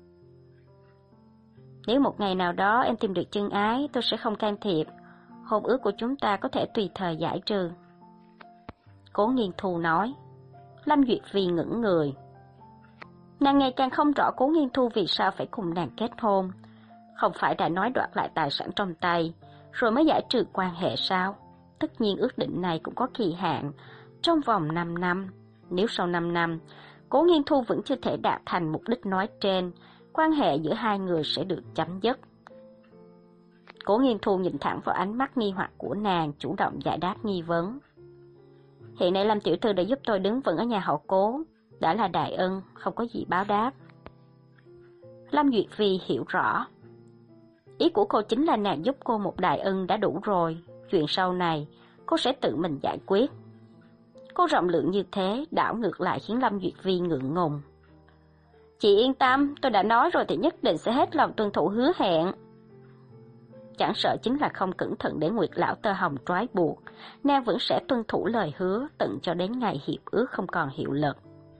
Nếu một ngày nào đó em tìm được chân ái, tôi sẽ không can thiệp. Hôn ước của chúng ta có thể tùy thời giải trừ. Cố Nghiên Thu nói. Lâm Duyệt Phi ngẩng người. Nàng ngày càng không rõ Cố Nghiên Thu vì sao phải cùng nàng kết hôn. Không phải đã nói đoạt lại tài sản trong tay, rồi mới giải trừ quan hệ sao? Tất nhiên ước định này cũng có kỳ hạn, trong vòng năm năm. Nếu sau năm năm, Cố Nghiên Thu vẫn chưa thể đạt thành mục đích nói trên, quan hệ giữa hai người sẽ được chấm dứt. Cố Nghiên Thu nhìn thẳng vào ánh mắt nghi hoặc của nàng, chủ động giải đáp nghi vấn. Hiện nay Lâm tiểu thư đã giúp tôi đứng vững ở nhà họ Cố, đã là đại ân, không có gì báo đáp. Lâm Duyệt Phi hiểu rõ. Ý của cô chính là nàng giúp cô một đại ân đã đủ rồi, chuyện sau này cô sẽ tự mình giải quyết. Cô rộng lượng như thế, đảo ngược lại khiến Lâm Duyệt Phi ngượng ngùng. Chị yên tâm, tôi đã nói rồi thì nhất định sẽ hết lòng tuân thủ hứa hẹn. Chẳng sợ chính là không cẩn thận để Nguyệt lão tơ hồng trói buộc, nàng vẫn sẽ tuân thủ lời hứa tận cho đến ngày hiệp ước không còn hiệu lực.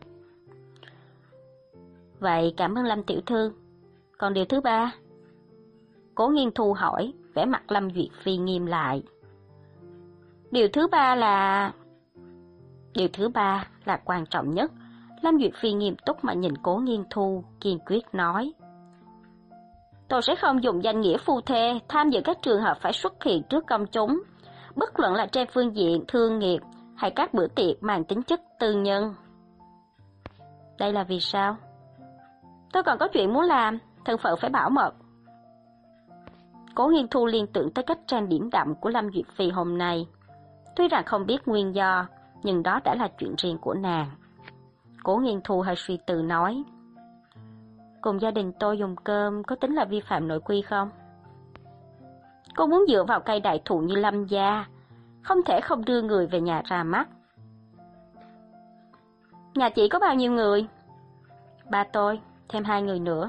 Vậy cảm ơn Lâm tiểu thư. Còn điều thứ ba? Cố Nghiên Thu hỏi, vẻ mặt Lâm Duyệt Phi nghiêm lại. Điều thứ ba là... Điều thứ ba là quan trọng nhất. Lâm Duyệt Phi nghiêm túc mà nhìn Cố Nghiên Thu, kiên quyết nói. Tôi sẽ không dùng danh nghĩa phu thê tham dự các trường hợp phải xuất hiện trước công chúng, bất luận là trên phương diện thương nghiệp hay các bữa tiệc mang tính chất tư nhân. Đây là vì sao? Tôi còn có chuyện muốn làm, thân phận phải bảo mật. Cố Nghiên Thu liên tưởng tới cách trang điểm đậm của Lâm Duyệt Phi hôm nay. Tuy rằng không biết nguyên do, nhưng đó đã là chuyện riêng của nàng. Cố Nghiên Thu hơi suy tư nói. Cùng gia đình tôi dùng cơm có tính là vi phạm nội quy không? Cô muốn dựa vào cây đại thụ như Lâm gia, không thể không đưa người về nhà ra mắt. Nhà chị có bao nhiêu người? Ba tôi, thêm hai người nữa.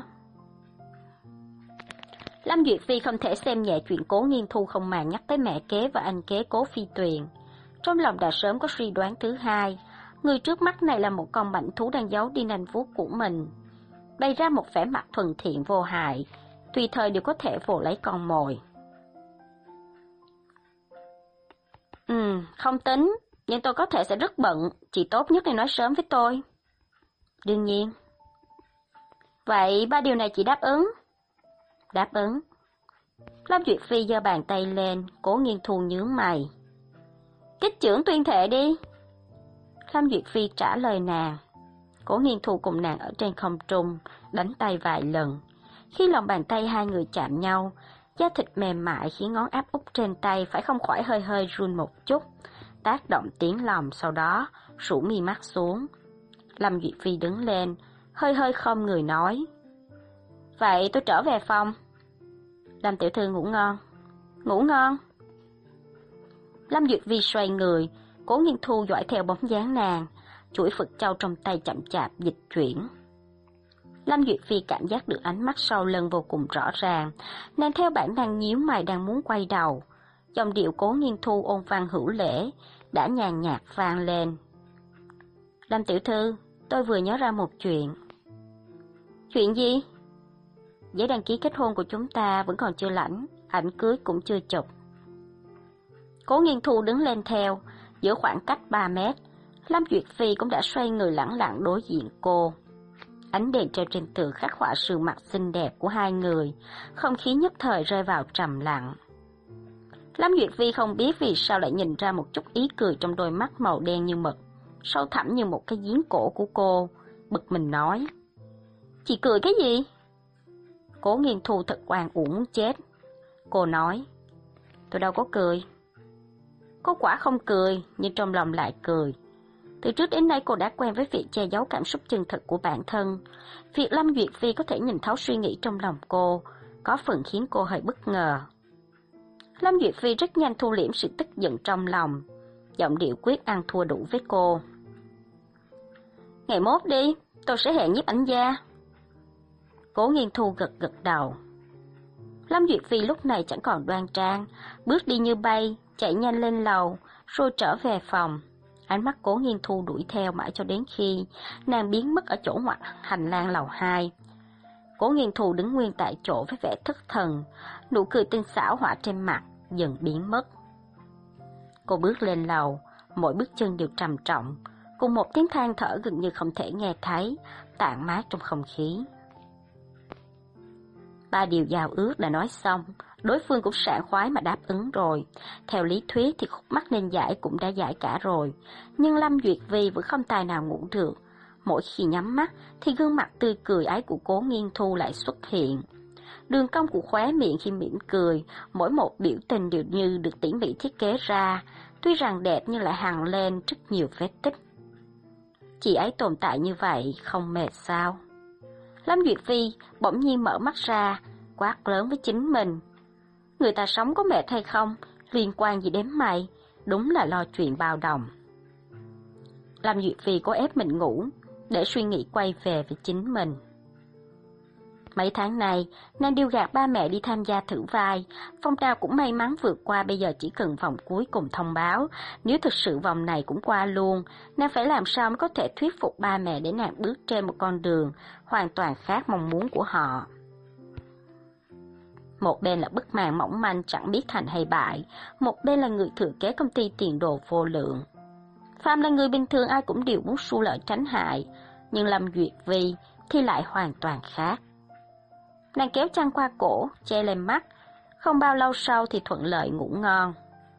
Lâm Duyệt Phi không thể xem nhẹ chuyện Cố Nghiên Thu không màng nhắc tới mẹ kế và anh kế Cố Phi Tuyền. Trong lòng đã sớm có suy đoán thứ hai, người trước mắt này là một con bảnh thú đang giấu đi nanh vuốt của mình, bày ra một vẻ mặt thuần thiện vô hại, tùy thời đều có thể vồ lấy con mồi. Ừ, không tính, nhưng tôi có thể sẽ rất bận, chị tốt nhất nên nói sớm với tôi. Đương nhiên. Vậy ba điều này chị đáp ứng? Đáp ứng. Lâm Duyệt Phi giơ bàn tay lên, Cố Nghiên Thu nhướng mày. Kích chưởng tuyên thệ đi. Lâm Duyệt Phi trả lời nàng. Cố Nghiên Thu cùng nàng ở trên không trung, đánh tay vài lần. Khi lòng bàn tay hai người chạm nhau, da thịt mềm mại khiến ngón áp út trên tay phải không khỏi hơi hơi run một chút, tác động tiếng lòng, sau đó rũ mi mắt xuống. Lâm Duyệt Phi đứng lên, hơi hơi khom người nói. Vậy tôi trở về phòng. Lâm tiểu thư ngủ ngon. Ngủ ngon. Lâm Duyệt Phi xoay người, Cố Nghiên Thu dõi theo bóng dáng nàng, chuỗi Phật châu trong tay chậm chạp dịch chuyển. Lâm Duyệt Phi cảm giác được ánh mắt sau lưng vô cùng rõ ràng, nàng theo bản năng nhíu mày đang muốn quay đầu. Giọng điệu Cố Nghiên Thu ôn văn hữu lễ đã nhàn nhạt vang lên. Lâm tiểu thư, tôi vừa nhớ ra một chuyện. Chuyện gì? Giấy đăng ký kết hôn của chúng ta vẫn còn chưa lãnh, ảnh cưới cũng chưa chụp. Cố Nghiên Thu đứng lên theo, giữa khoảng cách ba mét, Lâm Duyệt Phi cũng đã xoay người lẳng lặng đối diện cô. Ánh đèn treo trên tường khắc họa sự mặt xinh đẹp của hai người, không khí nhất thời rơi vào trầm lặng. Lâm Duyệt Phi không biết vì sao lại nhìn ra một chút ý cười trong đôi mắt màu đen như mực, sâu thẳm như một cái giếng cổ của cô, bực mình nói. Chị cười cái gì? Cố Nghiên Thu thật oan uổng muốn chết. Cô nói, tôi đâu có cười. Cô quả không cười, nhưng trong lòng lại cười. Từ trước đến nay cô đã quen với việc che giấu cảm xúc chân thực của bản thân. Việc Lâm Duyệt Phi có thể nhìn thấu suy nghĩ trong lòng cô, có phần khiến cô hơi bất ngờ. Lâm Duyệt Phi rất nhanh thu liễm sự tức giận trong lòng, giọng điệu quyết ăn thua đủ với cô. Ngày mốt đi, tôi sẽ hẹn nhiếp ảnh gia. Cố Nghiên Thu gật gật đầu. Lâm Duyệt Phi lúc này chẳng còn đoan trang, bước đi như bay, chạy nhanh lên lầu, rồi trở về phòng. Ánh mắt Cố Nghiên Thu đuổi theo mãi cho đến khi nàng biến mất ở chỗ ngoặt hành lang lầu hai. Cố Nghiên Thu đứng nguyên tại chỗ với vẻ thất thần, nụ cười tinh xảo họa trên mặt dần biến mất. Cô bước lên lầu, mỗi bước chân đều trầm trọng, cùng một tiếng than thở gần như không thể nghe thấy, tản mát trong không khí. Ba điều giao ước đã nói xong, đối phương cũng sảng khoái mà đáp ứng rồi. Theo lý thuyết thì khúc mắc nên giải cũng đã giải cả rồi, nhưng Lâm Duyệt Vi vẫn không tài nào ngủ được. Mỗi khi nhắm mắt thì gương mặt tươi cười ấy của Cố Nghiên Thu lại xuất hiện. Đường cong của khóe miệng khi mỉm cười, mỗi một biểu tình đều như được tỉ mỉ thiết kế ra, tuy rằng đẹp nhưng lại hằn lên rất nhiều vết tích. Chị ấy tồn tại như vậy không mệt sao? Lâm Duyệt Vi bỗng nhiên mở mắt ra, quát lớn với chính mình. Người ta sống có mệt hay không, liên quan gì đến mày, đúng là lo chuyện bao đồng. Lâm Duyệt Vi cố ép mình ngủ, để suy nghĩ quay về với chính mình. Mấy tháng này, nàng điêu gạt ba mẹ đi tham gia thử vai, phong trào cũng may mắn vượt qua, bây giờ chỉ cần vòng cuối cùng thông báo, nếu thực sự vòng này cũng qua luôn, nàng phải làm sao mới có thể thuyết phục ba mẹ để nàng bước trên một con đường hoàn toàn khác mong muốn của họ. Một bên là bức màn mỏng manh chẳng biết thành hay bại, một bên là người thừa kế công ty tiền đồ vô lượng. Phàm là người bình thường ai cũng đều muốn xu lợi tránh hại, nhưng Lâm Duyệt Vi thì lại hoàn toàn khác. Nàng kéo chăn qua cổ, che lên mắt, không bao lâu sau thì thuận lợi ngủ ngon.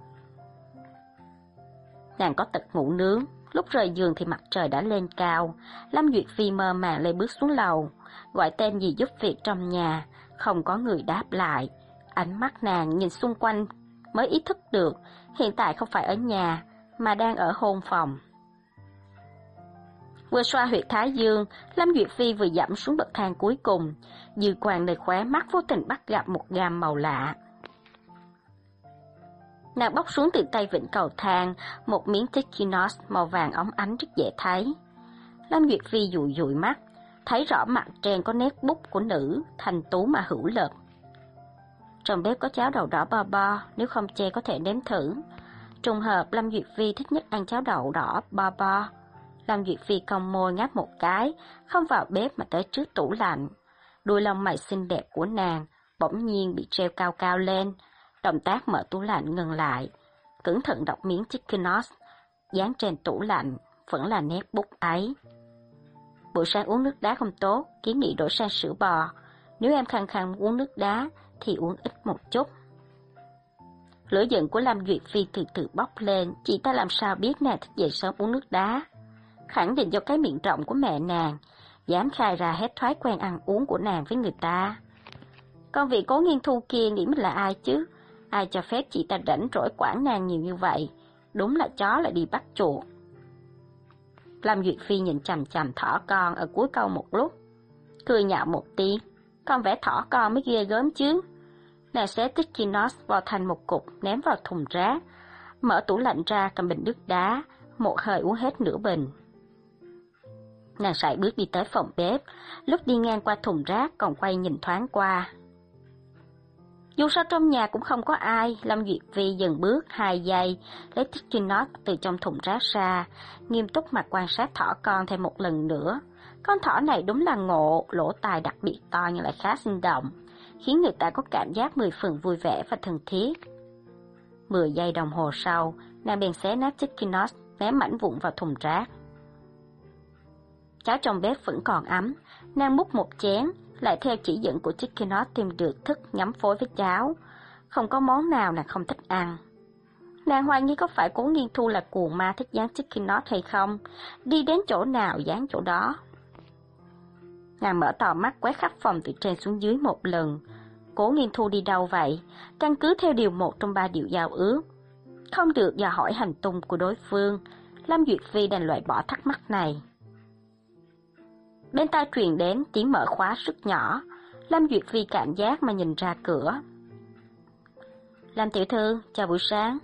Nàng có tật ngủ nướng, lúc rời giường thì mặt trời đã lên cao. Lâm Duyệt Vi mơ màng lê bước xuống lầu, gọi tên dì giúp việc trong nhà, không có người đáp lại. Ánh mắt nàng nhìn xung quanh mới ý thức được hiện tại không phải ở nhà mà đang ở hôn phòng. Vừa xoa huyệt thái dương, Lâm Duyệt Phi vừa dẫm xuống bậc thang cuối cùng, dư quang nơi khóe mắt vô tình bắt gặp một gam màu lạ. Nàng bóc xuống từ tay vịn cầu thang một miếng sticky notes màu vàng óng ánh rất dễ thấy. Lâm Duyệt Phi dụi dụi mắt, thấy rõ mặt trên có nét bút của nữ thanh tú mà hữu lực. Trong bếp có cháo đậu đỏ bo bo, nếu không chê có thể nếm thử. Trùng hợp Lâm Duyệt Phi thích nhất ăn cháo đậu đỏ bo bo. Lâm Duyệt Phi cong môi ngáp một cái, không vào bếp mà tới trước tủ lạnh. Đuôi lông mày xinh đẹp của nàng bỗng nhiên bị treo cao cao lên, động tác mở tủ lạnh ngừng lại, cẩn thận đọc miếng chicken notes dán trên tủ lạnh, vẫn là nét bút ấy. Buổi sáng uống nước đá không tốt, kiến nghị đổi sang sữa bò. Nếu em khăng khăng uống nước đá thì uống ít một chút. Lửa giận của Lâm Duyệt Phi từ từ bốc lên, chị ta làm sao biết nàng thích dậy sớm uống nước đá? Khẳng định do cái miệng rộng của mẹ nàng, dám khai ra hết thói quen ăn uống của nàng với người ta. Còn vị Cố Nghiên Thu kia nghĩ mình là ai chứ? Ai cho phép chị ta rảnh rỗi quản nàng nhiều như vậy? Đúng là chó lại đi bắt chuột. Lâm Duyệt Phi nhìn chằm chằm thỏ con ở cuối câu một lúc, cười nhạo một tiếng. Con vẽ thỏ con mới ghê gớm chứ. Nàng xé sticky notes vào thành một cục ném vào thùng rác, mở tủ lạnh ra cầm bình nước đá, một hơi uống hết nửa bình. Nàng sải bước đi tới phòng bếp, lúc đi ngang qua thùng rác còn quay nhìn thoáng qua. Dù sao trong nhà cũng không có ai, Lâm Duyệt Vi dừng bước hai giây, lấy chicken nugget từ trong thùng rác ra, nghiêm túc mà quan sát thỏ con thêm một lần nữa. Con thỏ này đúng là ngộ, lỗ tai đặc biệt to nhưng lại khá sinh động, khiến người ta có cảm giác mười phần vui vẻ và thân thiết. Mười giây đồng hồ sau, nàng bèn xé nát chicken nugget, ném mảnh vụn vào thùng rác. Cháo trong bếp vẫn còn ấm, nàng múc một chén, lại theo chỉ dẫn của chicken nugget tìm được thức ngắm phối với cháo. Không có món nào nàng không thích ăn. Nàng hoài nghi có phải Cố Nghiên Thu là cuồng ma thích dán chicken nugget hay không, đi đến chỗ nào dán chỗ đó. Nàng mở to mắt quét khắp phòng từ trên xuống dưới một lần. Cố Nghiên Thu đi đâu vậy? Căn cứ theo điều một trong ba điều giao ước, không được dò hỏi hành tung của đối phương, Lâm Duyệt Vi đành loại bỏ thắc mắc này. Bên tai truyền đến tiếng mở khóa rất nhỏ, Lâm Duyệt Vi cảm giác mà nhìn ra cửa. Lâm tiểu thư, chào buổi sáng.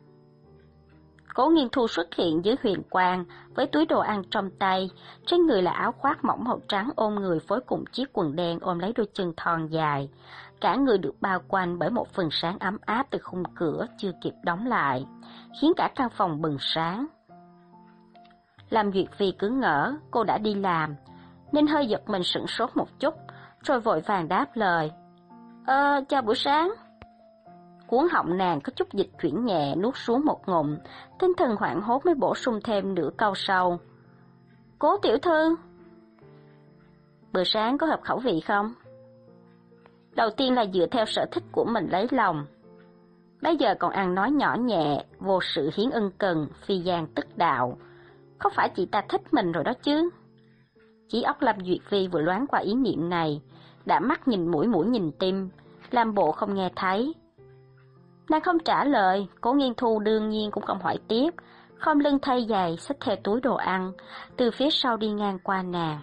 Cố Nghiên Thu xuất hiện dưới huyền quang với túi đồ ăn trong tay, trên người là áo khoác mỏng màu trắng ôm người phối cùng chiếc quần đen ôm lấy đôi chân thon dài. Cả người được bao quanh bởi một phần sáng ấm áp từ khung cửa chưa kịp đóng lại, khiến cả căn phòng bừng sáng. Lâm Duyệt Vi cứ ngỡ cô đã đi làm, nên hơi giật mình sửng sốt một chút, rồi vội vàng đáp lời. Ờ, chào buổi sáng. Cuống họng nàng có chút dịch chuyển nhẹ nuốt xuống một ngụm, tinh thần hoảng hốt mới bổ sung thêm nửa câu sau. Cố tiểu thư, bữa sáng có hợp khẩu vị không? Đầu tiên là dựa theo sở thích của mình lấy lòng. Bây giờ còn ăn nói nhỏ nhẹ, vô sự hiến ân cần, phi gian tức đạo. Không phải chị ta thích mình rồi đó chứ. Chỉ óc Lâm Duyệt Vi vừa loáng qua ý niệm này, đã mắt nhìn mũi mũi nhìn tim, làm bộ không nghe thấy. Nàng không trả lời, Cố Nghiên Thu đương nhiên cũng không hỏi tiếp, khom lưng thay giày, xách theo túi đồ ăn, từ phía sau đi ngang qua nàng.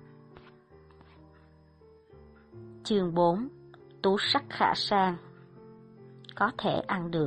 Chương bốn. Tú sắc khả sang. Có thể ăn được.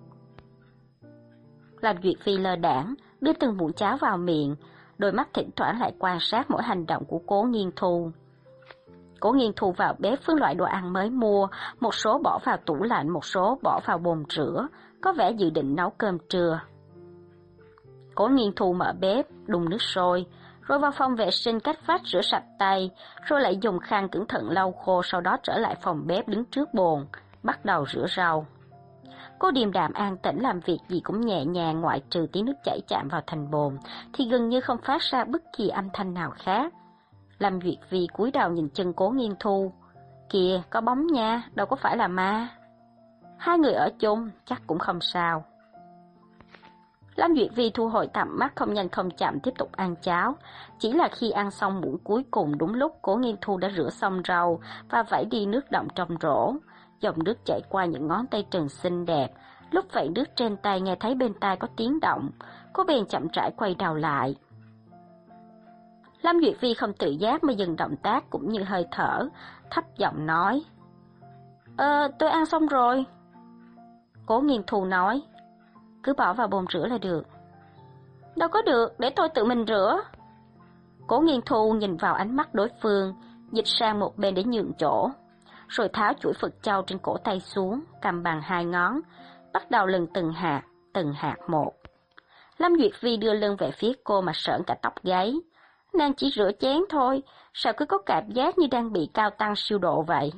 Lâm Duyệt Vi lơ đãng đưa từng muỗng cháo vào miệng, đôi mắt thỉnh thoảng lại quan sát mỗi hành động của Cố Nghiên Thu. Cố Nghiên Thu vào bếp phân loại đồ ăn mới mua, một số bỏ vào tủ lạnh, một số bỏ vào bồn rửa, có vẻ dự định nấu cơm trưa. Cố Nghiên Thu mở bếp, đun nước sôi, rồi vào phòng vệ sinh cách vách rửa sạch tay, rồi lại dùng khăn cẩn thận lau khô, sau đó trở lại phòng bếp đứng trước bồn, bắt đầu rửa rau. Cô điềm đạm an tĩnh làm việc gì cũng nhẹ nhàng, ngoại trừ tiếng nước chảy chạm vào thành bồn, thì gần như không phát ra bất kỳ âm thanh nào khác. Lâm Duyệt Vi cúi đầu nhìn chân Cố Nghiên Thu. Kìa, có bóng nha, đâu có phải là ma. Hai người ở chung, chắc cũng không sao. Lâm Duyệt Vi thu hồi tầm mắt, không nhanh không chậm tiếp tục ăn cháo. Chỉ là khi ăn xong muỗng cuối cùng, đúng lúc Cố Nghiên Thu đã rửa xong rau và vẩy đi nước đọng trong rổ. Dòng nước chảy qua những ngón tay trần xinh đẹp. Lúc vẩy nước trên tay nghe thấy bên tai có tiếng động, cô bèn chậm rãi quay đầu lại. Lâm Duyệt Vi không tự giác mà dừng động tác cũng như hơi thở, thấp giọng nói. Ờ, tôi ăn xong rồi. Cố Nghiên Thu nói. Cứ bỏ vào bồn rửa là được. Đâu có được, để tôi tự mình rửa. Cố Nghiên Thu nhìn vào ánh mắt đối phương, dịch sang một bên để nhường chỗ, rồi tháo chuỗi Phật châu trên cổ tay xuống, cầm bằng hai ngón, bắt đầu lần từng hạt, từng hạt một. Lâm Duyệt Vi đưa lưng về phía cô mà sởn cả tóc gáy. Nàng chỉ rửa chén thôi, sao cứ có cảm giác như đang bị cao tăng siêu độ vậy?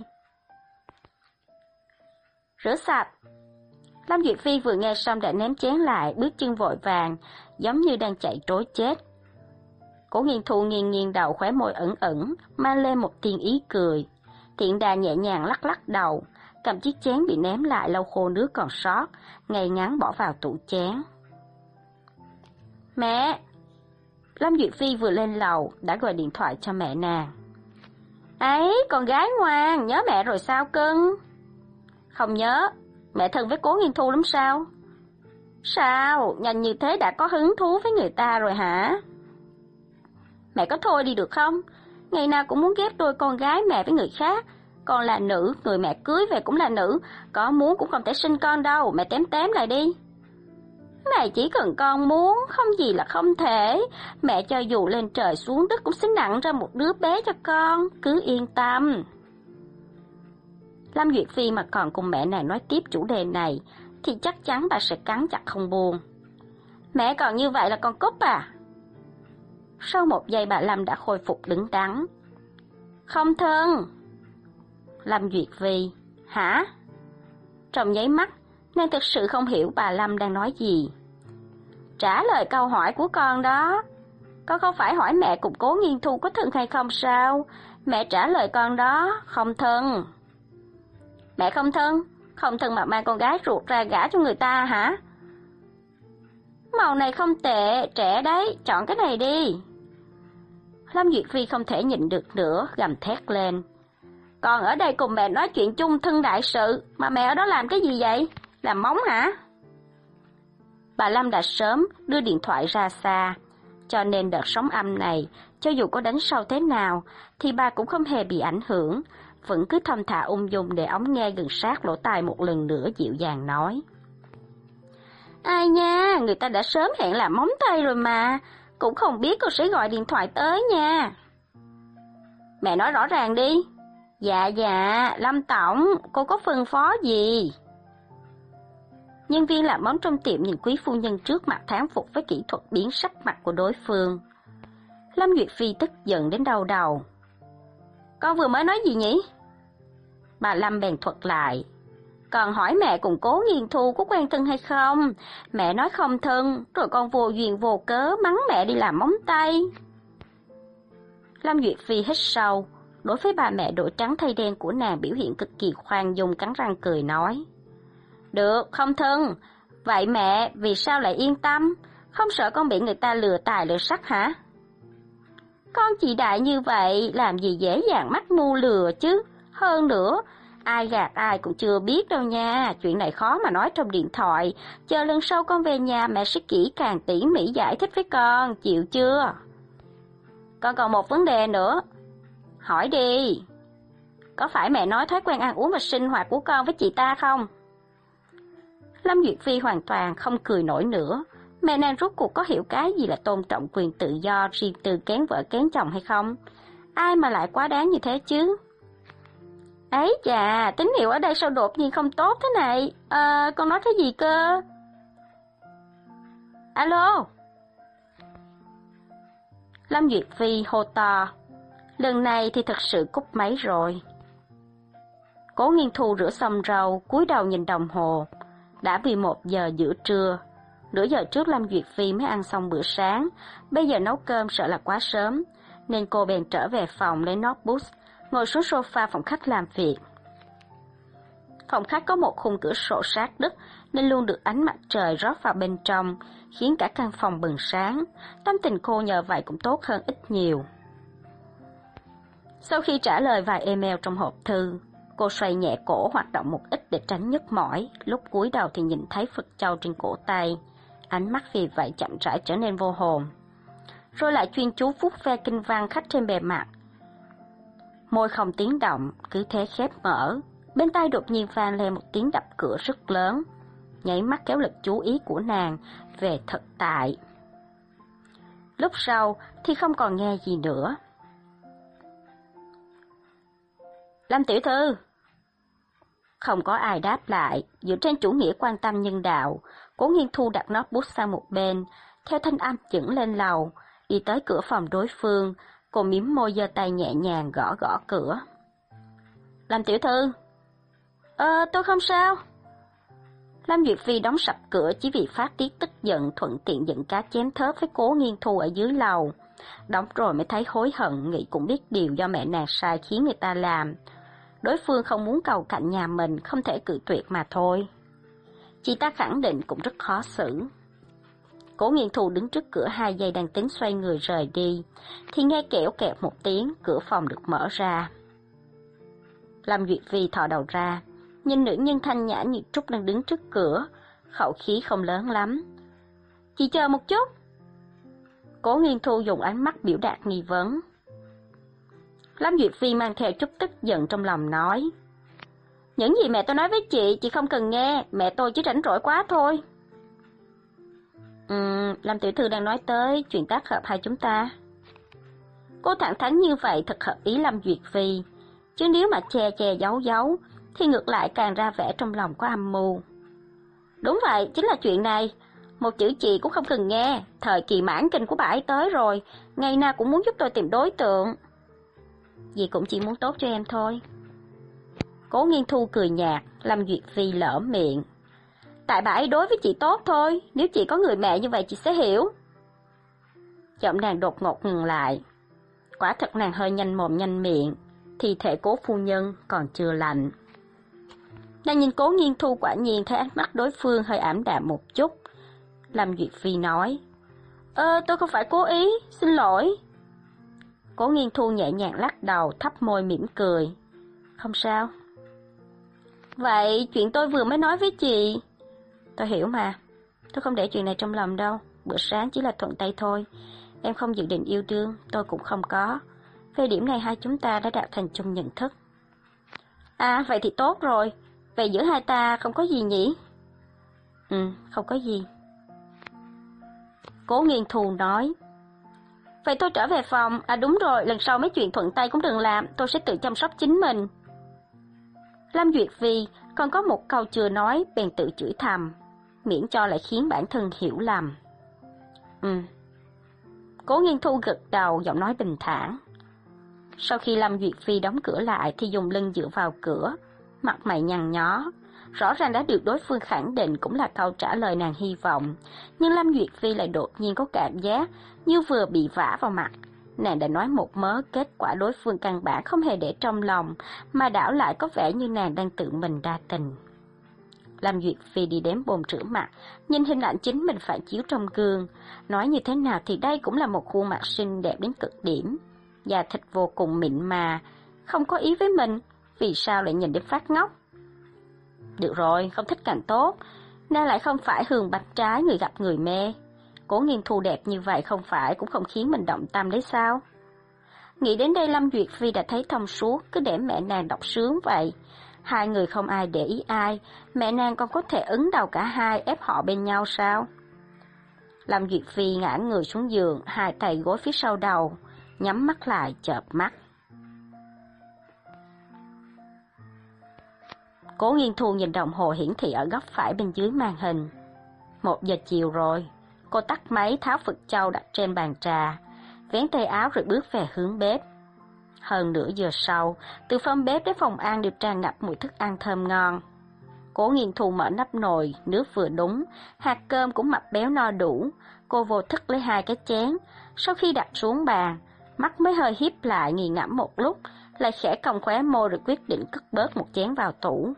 Rửa sạch. Lâm Duyệt Vi vừa nghe xong đã ném chén lại, bước chân vội vàng, giống như đang chạy trối chết. Cố Nghiên Thu nghiêng nghiêng đầu, khóe môi ẩn ẩn, mang lên một tia ý cười. Tiện đà nhẹ nhàng lắc lắc đầu, cầm chiếc chén bị ném lại lau khô nước còn sót, ngay ngắn bỏ vào tủ chén. Mẹ! Lâm Duyệt Vi vừa lên lầu, đã gọi điện thoại cho mẹ nàng. Ấy, con gái ngoan, nhớ mẹ rồi sao cưng? Không nhớ, mẹ thân với Cố Nghiên Thu lắm sao? Sao, nhanh như thế đã có hứng thú với người ta rồi hả? Mẹ có thôi đi được không? Ngày nào cũng muốn ghép đôi con gái mẹ với người khác. Con là nữ, người mẹ cưới về cũng là nữ, có muốn cũng không thể sinh con đâu, mẹ tém tém lại đi. Mẹ chỉ cần con muốn, không gì là không thể. Mẹ cho dù lên trời xuống đất cũng sẽ nặng ra một đứa bé cho con, cứ yên tâm. Lâm Duyệt Phi mà còn cùng mẹ nàng nói tiếp chủ đề này, thì chắc chắn bà sẽ cắn chặt không buông. Mẹ còn như vậy là con cúp à? Sau một giây bà Lâm đã khôi phục đứng đắn. Không thân. Lâm Duyệt Phi, hả? Trong nháy mắt, nàng thực sự không hiểu bà Lâm đang nói gì. Trả lời câu hỏi của con đó. Con không phải hỏi mẹ cùng Cố Nghiên Thu có thân hay không sao? Mẹ trả lời con đó, không thân. Mẹ không thân? Không thân mà mang con gái ruột ra gả cho người ta hả? Màu này không tệ, trẻ đấy, chọn cái này đi. Lâm Duyệt Phi không thể nhịn được nữa, gầm thét lên. Con ở đây cùng mẹ nói chuyện chung thân đại sự, mà mẹ ở đó làm cái gì vậy? Làm móng hả? Bà Lâm đã sớm đưa điện thoại ra xa, cho nên đợt sóng âm này, cho dù có đánh sâu thế nào, thì bà cũng không hề bị ảnh hưởng, vẫn cứ thong thả ung dung để ống nghe gần sát lỗ tai một lần nữa dịu dàng nói. Ai nha, người ta đã sớm hẹn làm móng tay rồi mà, cũng không biết cô sẽ gọi điện thoại tới nha. Mẹ nói rõ ràng đi. Dạ dạ, Lâm Tổng, cô có phân phó gì? Nhân viên làm móng trong tiệm nhìn quý phu nhân trước mặt thán phục với kỹ thuật biến sắc mặt của đối phương. Lâm Duyệt Phi tức giận đến đau đầu. Con vừa mới nói gì nhỉ? Bà Lâm bèn thuật lại. Còn hỏi mẹ cùng Cố Nghiên Thu có quen thân hay không? Mẹ nói không thân, rồi con vô duyên vô cớ mắng mẹ đi làm móng tay. Lâm Duyệt Phi hít sâu, đối với bà mẹ đổi trắng thay đen của nàng biểu hiện cực kỳ khoan dung, cắn răng cười nói. Được, không thân. Vậy mẹ, vì sao lại yên tâm? Không sợ con bị người ta lừa tài lừa sắc hả? Con chị đại như vậy, làm gì dễ dàng mắc mưu lừa chứ? Hơn nữa, ai gạt ai cũng chưa biết đâu nha, chuyện này khó mà nói trong điện thoại. Chờ lần sau con về nhà mẹ sẽ kỹ càng tỉ mỉ giải thích với con, chịu chưa? Con còn một vấn đề nữa. Hỏi đi. Có phải mẹ nói thói quen ăn uống và sinh hoạt của con với chị ta không? Lâm Duyệt Phi hoàn toàn không cười nổi nữa. Mẹ nàng rốt cuộc có hiểu cái gì là tôn trọng quyền tự do, riêng tư kén vợ kén chồng hay không? Ai mà lại quá đáng như thế chứ? Ấy chà, tín hiệu ở đây sao đột nhiên không tốt thế này? À, con nói cái gì cơ? Alo? Lâm Duyệt Phi hô to. Lần này thì thật sự cúp máy rồi. Cố Nghiên Thu rửa xong rau, cúi đầu nhìn đồng hồ. Đã vì một giờ giữa trưa. Nửa giờ trước Lâm Duyệt Phi mới ăn xong bữa sáng, bây giờ nấu cơm sợ là quá sớm, nên cô bèn trở về phòng lấy notebook, ngồi xuống sofa phòng khách làm việc. Phòng khách có một khung cửa sổ sát đất, nên luôn được ánh mặt trời rót vào bên trong, khiến cả căn phòng bừng sáng. Tâm tình cô nhờ vậy cũng tốt hơn ít nhiều. Sau khi trả lời vài email trong hộp thư, cô xoay nhẹ cổ hoạt động một ít để tránh nhức mỏi, lúc cúi đầu thì nhìn thấy Phật châu trên cổ tay. Ánh mắt vì vậy chậm rãi trở nên vô hồn. Rồi lại chuyên chú vuốt ve kinh văn khắc trên bề mặt. Môi không tiếng động, cứ thế khép mở. Bên tai đột nhiên vang lên một tiếng đập cửa rất lớn, nháy mắt kéo lực chú ý của nàng về thực tại. Lúc sau thì không còn nghe gì nữa. Lâm tiểu thư. Không có ai đáp lại, dựa trên chủ nghĩa quan tâm nhân đạo, Cố Nghiên Thu đặt notebook sang một bên, theo thanh âm chững lên lầu, đi tới cửa phòng đối phương, cô mím môi giơ tay nhẹ nhàng gõ gõ cửa. Lâm tiểu thư. Ờ, tôi không sao. Lâm Duyệt Phi đóng sập cửa chỉ vì phát tiết tức giận, thuận tiện giận cá chém thớt với Cố Nghiên Thu ở dưới lầu. Đóng rồi mới thấy hối hận, nghĩ cũng biết điều do mẹ nàng sai khiến người ta làm. Đối phương không muốn cầu cạnh nhà mình, không thể cự tuyệt mà thôi. Chị ta khẳng định cũng rất khó xử. Cố Nghiên Thu đứng trước cửa hai giây đang tính xoay người rời đi, thì nghe kẽo kẹt một tiếng, cửa phòng được mở ra. Lâm Duyệt Phi thò đầu ra, nhìn nữ nhân thanh nhã như trúc đang đứng trước cửa, khẩu khí không lớn lắm. Chị chờ một chút. Cố Nghiên Thu dùng ánh mắt biểu đạt nghi vấn. Lâm Duyệt Phi mang theo chút tức giận trong lòng nói. Những gì mẹ tôi nói với chị, chị không cần nghe, mẹ tôi chỉ rảnh rỗi quá thôi. Ừm, Lâm tiểu thư đang nói tới chuyện tác hợp hai chúng ta. Cô thẳng thắn như vậy thật hợp ý Lâm Duyệt Phi, chứ nếu mà che che giấu giấu thì ngược lại càng ra vẻ trong lòng có âm mưu. Đúng vậy, chính là chuyện này. Một chữ chị cũng không cần nghe, thời kỳ mãn kinh của bà ấy tới rồi, ngày nào cũng muốn giúp tôi tìm đối tượng. Dì cũng chỉ muốn tốt cho em thôi. Cố Nghiên Thu cười nhạt, Lâm Duyệt Phi lỡ miệng. Tại bà ấy đối với chị tốt thôi, nếu chị có người mẹ như vậy chị sẽ hiểu. Giọng nàng đột ngột ngừng lại. Quả thật nàng hơi nhanh mồm nhanh miệng, thi thể Cố phu nhân còn chưa lạnh. Nàng nhìn Cố Nghiên Thu quả nhiên thấy ánh mắt đối phương hơi ảm đạm một chút. Lâm Duyệt Phi nói, Ơ, tôi không phải cố ý, xin lỗi. Cố Nghiên Thu nhẹ nhàng lắc đầu, thấp môi mỉm cười. Không sao. Vậy chuyện tôi vừa mới nói với chị. Tôi hiểu mà, tôi không để chuyện này trong lòng đâu, bữa sáng chỉ là thuận tay thôi. Em không dự định yêu đương, tôi cũng không có. Về điểm này hai chúng ta đã đạt thành chung nhận thức. À, vậy thì tốt rồi. Vậy giữa hai ta không có gì nhỉ? Ừ, không có gì. Cố Nghiên Thu nói. Vậy tôi trở về phòng. À đúng rồi, lần sau mấy chuyện thuận tay cũng đừng làm, tôi sẽ tự chăm sóc chính mình. Lâm Duyệt Phi còn có một câu chưa nói, bèn tự chửi thầm, miễn cho lại khiến bản thân hiểu lầm. Ừ. Cố Nghiên Thu gật đầu, giọng nói bình thản. Sau khi Lâm Duyệt Phi đóng cửa lại thì dùng lưng dựa vào cửa, mặt mày nhăn nhó. Rõ ràng đã được đối phương khẳng định cũng là câu trả lời nàng hy vọng, nhưng Lâm Duyệt Phi lại đột nhiên có cảm giác như vừa bị vả vào mặt. Nàng đã nói một mớ, kết quả đối phương căn bản không hề để trong lòng, mà đảo lại có vẻ như nàng đang tự mình đa tình. Lâm Duyệt Phi đi đến bồn rửa mặt, nhìn hình ảnh chính mình phản chiếu trong gương. Nói như thế nào thì đây cũng là một khuôn mặt xinh đẹp đến cực điểm. Da thịt vô cùng mịn mà, không có ý với mình, vì sao lại nhìn đến phát ngốc? Được rồi, không thích càng tốt, nên lại không phải hương bạch trái người gặp người mê. Cố Nghiên Thu đẹp như vậy không phải cũng không khiến mình động tâm đấy sao? Nghĩ đến đây Lâm Duyệt Phi đã thấy thông suốt, cứ để mẹ nàng đọc sướng vậy. Hai người không ai để ý ai, mẹ nàng còn có thể ứng đầu cả hai ép họ bên nhau sao? Lâm Duyệt Phi ngã người xuống giường, hai tay gối phía sau đầu, nhắm mắt lại chợp mắt. Cố Nghiên Thu nhìn đồng hồ hiển thị ở góc phải bên dưới màn hình. Một giờ chiều rồi. Cô tắt máy, tháo Phật châu đặt trên bàn trà, vén tay áo rồi bước về hướng bếp. Hơn nửa giờ sau, từ phòng bếp đến phòng ăn đều tràn ngập mùi thức ăn thơm ngon. Cố Nghiên Thu mở nắp nồi, nước vừa đúng, hạt cơm cũng mập béo no đủ. Cô vô thức lấy hai cái chén, sau khi đặt xuống bàn, mắt mới hơi híp lại nghi ngẫm một lúc, lại khẽ cong khóe môi rồi quyết định cất bớt một chén vào tủ.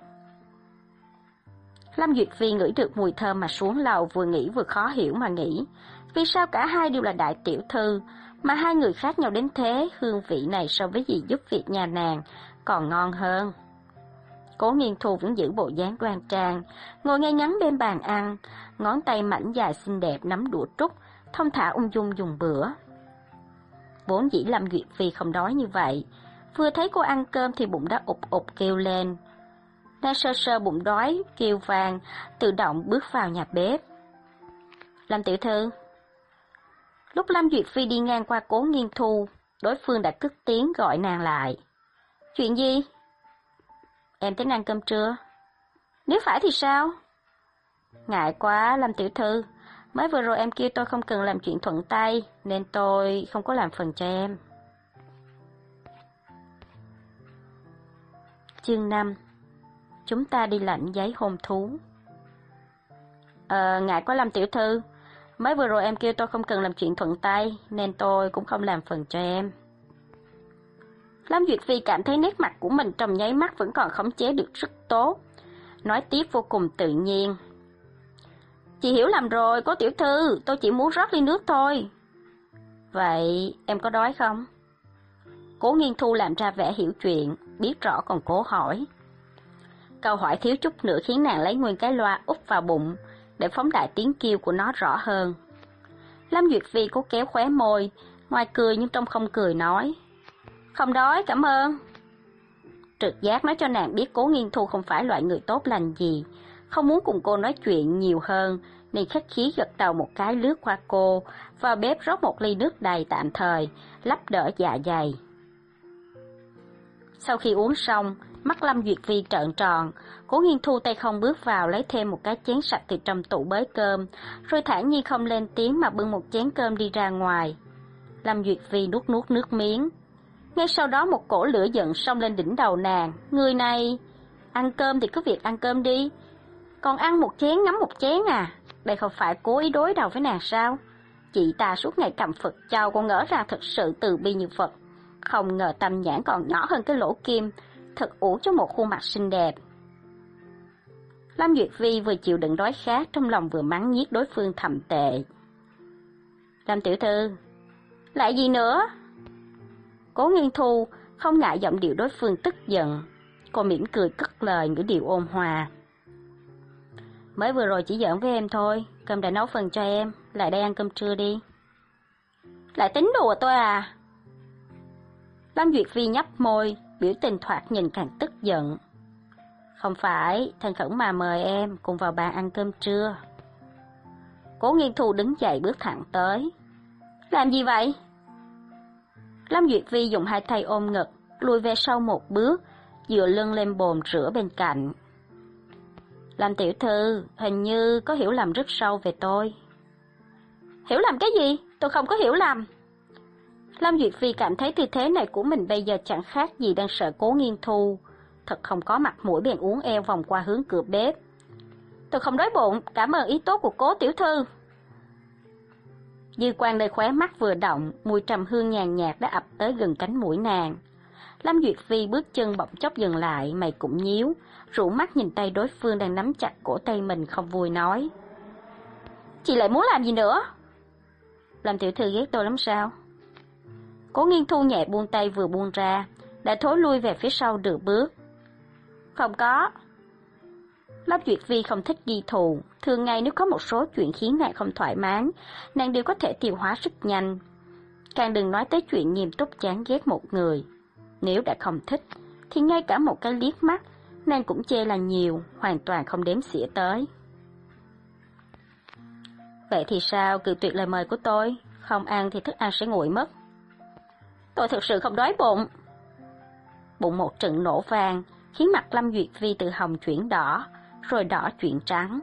Lâm Duyệt Phi ngửi được mùi thơm mà xuống lầu, vừa nghĩ vừa khó hiểu mà nghĩ, vì sao cả hai đều là đại tiểu thư, mà hai người khác nhau đến thế, hương vị này so với dì giúp việc nhà nàng còn ngon hơn. Cố Nghiên Thu vẫn giữ bộ dáng đoan trang, ngồi ngay ngắn bên bàn ăn, ngón tay mảnh dài xinh đẹp nắm đũa trúc, thong thả ung dung dùng bữa. Vốn dĩ Lâm Duyệt Phi không đói như vậy, vừa thấy cô ăn cơm thì bụng đã ụt ụt kêu lên. Nàng sơ sơ bụng đói, kêu vang, tự động bước vào nhà bếp. Lâm tiểu thư. Lúc Lâm Duyệt Phi đi ngang qua Cố Nghiên Thu, đối phương đã cất tiếng gọi nàng lại. Chuyện gì? Em tính ăn cơm trưa. Nếu phải thì sao? Ngại quá, Lâm tiểu thư. Mới vừa rồi em kêu tôi không cần làm chuyện thuận tay, nên tôi không có làm phần cho em. Chương năm. Chúng ta đi lãnh giấy hôn thú. Ờ, ngại quá Lâm tiểu thư. Mới vừa rồi em kêu tôi không cần làm chuyện thuận tay, nên tôi cũng không làm phần cho em. Lâm Duyệt Phi cảm thấy nét mặt của mình trong nháy mắt vẫn còn khống chế được rất tốt. Nói tiếp vô cùng tự nhiên. Chị hiểu lầm rồi, Cố tiểu thư, tôi chỉ muốn rót ly nước thôi. Vậy em có đói không? Cố Nghiên Thu làm ra vẻ hiểu chuyện, biết rõ còn cố hỏi. Câu hỏi thiếu chút nữa khiến nàng lấy nguyên cái loa úp vào bụng, để phóng đại tiếng kêu của nó rõ hơn. Lâm Duyệt Phi cố kéo khóe môi, ngoài cười nhưng trong không cười nói. Không đói, cảm ơn. Trực giác nói cho nàng biết Cố Nghiên Thu không phải loại người tốt lành gì, không muốn cùng cô nói chuyện nhiều hơn, nên khách khí gật đầu một cái lướt qua cô, vào bếp rót một ly nước đầy tạm thời, lấp đỡ dạ dày. Sau khi uống xong, mắt Lâm Duyệt Vi trợn tròn, Cố Nghiên Thu tay không bước vào lấy thêm một cái chén sạch từ trong tủ bới cơm, rồi thản nhiên không lên tiếng mà bưng một chén cơm đi ra ngoài. Lâm Duyệt Vi nuốt nuốt nước miếng. Ngay sau đó một cổ lửa giận xông lên đỉnh đầu nàng, người này, ăn cơm thì cứ việc ăn cơm đi, còn ăn một chén ngắm một chén à, đây không phải cố ý đối đầu với nàng sao? Chị ta suốt ngày cầm Phật châu còn ngỡ ra thật sự từ bi như Phật, không ngờ tâm nhãn còn nhỏ hơn cái lỗ kim, thật uổng cho một khuôn mặt xinh đẹp. Lâm Duyệt Vi vừa chịu đựng đói khát, trong lòng vừa mắng nhiếc đối phương thầm tệ. Lâm tiểu thư, lại gì nữa? Cố Nghiên Thu không ngại giọng điệu đối phương tức giận, cô mỉm cười cất lời ngữ điệu ôn hòa. Mới vừa rồi chỉ giỡn với em thôi, cơm đã nấu phần cho em, lại đây ăn cơm trưa đi. Lại tính đùa tôi à? Lâm Duyệt Vi nhấp môi, biểu tình thoạt nhìn càng tức giận. Không phải, thành khẩn mà mời em cùng vào bàn ăn cơm trưa. Cố Nghiên Thu đứng dậy bước thẳng tới. Làm gì vậy? Lâm Duyệt Vi dùng hai tay ôm ngực, lùi về sau một bước, dựa lưng lên bồn rửa bên cạnh. Lâm tiểu thư, hình như có hiểu lầm rất sâu về tôi. Hiểu lầm cái gì? Tôi không có hiểu lầm. Lâm Duyệt Vi cảm thấy tư thế này của mình bây giờ chẳng khác gì đang sợ Cố Nghiên Thu, thật không có mặt mũi bèn uốn eo vòng qua hướng cửa bếp. Tôi không đói bụng, cảm ơn ý tốt của Cố tiểu thư. Dư quang nơi khóe mắt vừa động, mùi trầm hương nhàn nhạt đã ập tới gần cánh mũi nàng. Lâm Duyệt Vi bước chân bỗng chốc dừng lại, mày cũng nhíu, rũ mắt nhìn tay đối phương đang nắm chặt cổ tay mình không vui nói. Chị lại muốn làm gì nữa? Lâm tiểu thư ghét tôi lắm sao? Cố Nghiên Thu nhẹ buông tay vừa buông ra, đã thối lui về phía sau được bước. Không có. Lâm Duyệt Vi không thích ghi thù, thường ngày nếu có một số chuyện khiến nàng không thoải mái, nàng đều có thể tiêu hóa rất nhanh. Càng đừng nói tới chuyện nghiêm túc chán ghét một người. Nếu đã không thích, thì ngay cả một cái liếc mắt, nàng cũng chê là nhiều, hoàn toàn không đếm xỉa tới. Vậy thì sao, cự tuyệt lời mời của tôi, không ăn thì thức ăn sẽ nguội mất. Tôi thực sự không đói bụng. Bụng một trận nổ vang, khiến mặt Lâm Duyệt Vi từ hồng chuyển đỏ, rồi đỏ chuyển trắng.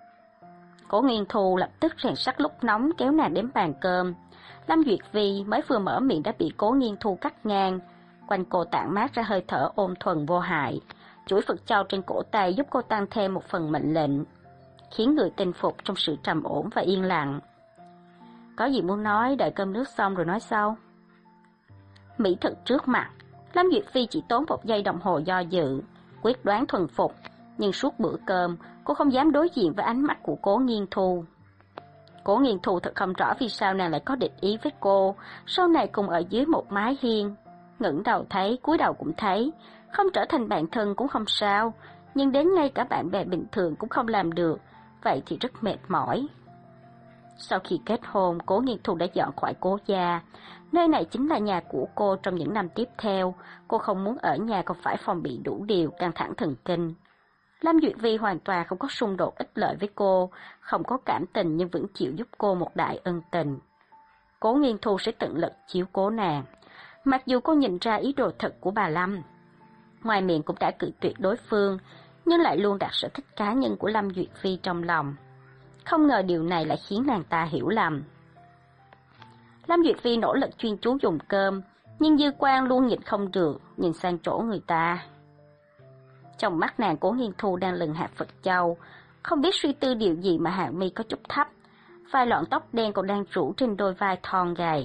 Cố Nghiên Thu lập tức rèn sắt lúc nóng kéo nàng đến bàn cơm. Lâm Duyệt Vi mới vừa mở miệng đã bị Cố Nghiên Thu cắt ngang, quanh cô tản mát ra hơi thở ôn thuần vô hại. Chuỗi Phật châu trên cổ tay giúp cô tăng thêm một phần mệnh lệnh, khiến người tin phục trong sự trầm ổn và yên lặng. Có gì muốn nói, đợi cơm nước xong rồi nói sau. Mỹ thực trước mặt, Lâm Duyệt Phi chỉ tốn một giây đồng hồ do dự, quyết đoán thuần phục, nhưng suốt bữa cơm, cô không dám đối diện với ánh mắt của Cố Nghiên Thu. Cố Nghiên Thu thật không rõ vì sao nàng lại có địch ý với cô, sau này cùng ở dưới một mái hiên, ngẩng đầu thấy, cúi đầu cũng thấy, không trở thành bạn thân cũng không sao, nhưng đến ngay cả bạn bè bình thường cũng không làm được, vậy thì rất mệt mỏi. Sau khi kết hôn, Cố Nghiên Thu đã dọn khỏi Cố gia. Nơi này chính là nhà của cô trong những năm tiếp theo. Cô không muốn ở nhà còn phải phòng bị đủ điều, căng thẳng thần kinh. Lâm Duyệt Vi hoàn toàn không có xung đột ích lợi với cô, không có cảm tình nhưng vẫn chịu giúp cô một đại ân tình. Cố Nghiên Thu sẽ tận lực chiếu cố nàng. Mặc dù cô nhìn ra ý đồ thật của bà Lâm, ngoài miệng cũng đã cự tuyệt đối phương, nhưng lại luôn đặt sở thích cá nhân của Lâm Duyệt Vi trong lòng. Không ngờ điều này lại khiến nàng ta hiểu lầm. Lâm Duyệt Vi nỗ lực chuyên chú dùng cơm, nhưng dư quang luôn nhịn không được, nhìn sang chỗ người ta. Trong mắt nàng, Cố Nghiên Thu đang lừng hạt Phật châu, không biết suy tư điều gì mà hàng mi có chút thấp, vài lọn tóc đen còn đang rủ trên đôi vai thon gầy.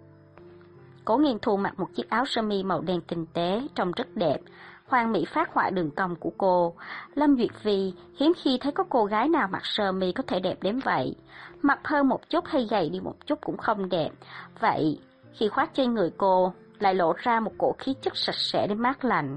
Cố Nghiên Thu mặc một chiếc áo sơ mi màu đen tinh tế, trông rất đẹp, hoàn mỹ phác họa đường cong của cô. Lâm Duyệt Vi hiếm khi thấy có cô gái nào mặc sơ mi có thể đẹp đến vậy, mặc hơn một chút hay gầy đi một chút cũng không đẹp. Vậy khi khoác trên người cô lại lộ ra một cổ khí chất sạch sẽ đến mát lạnh.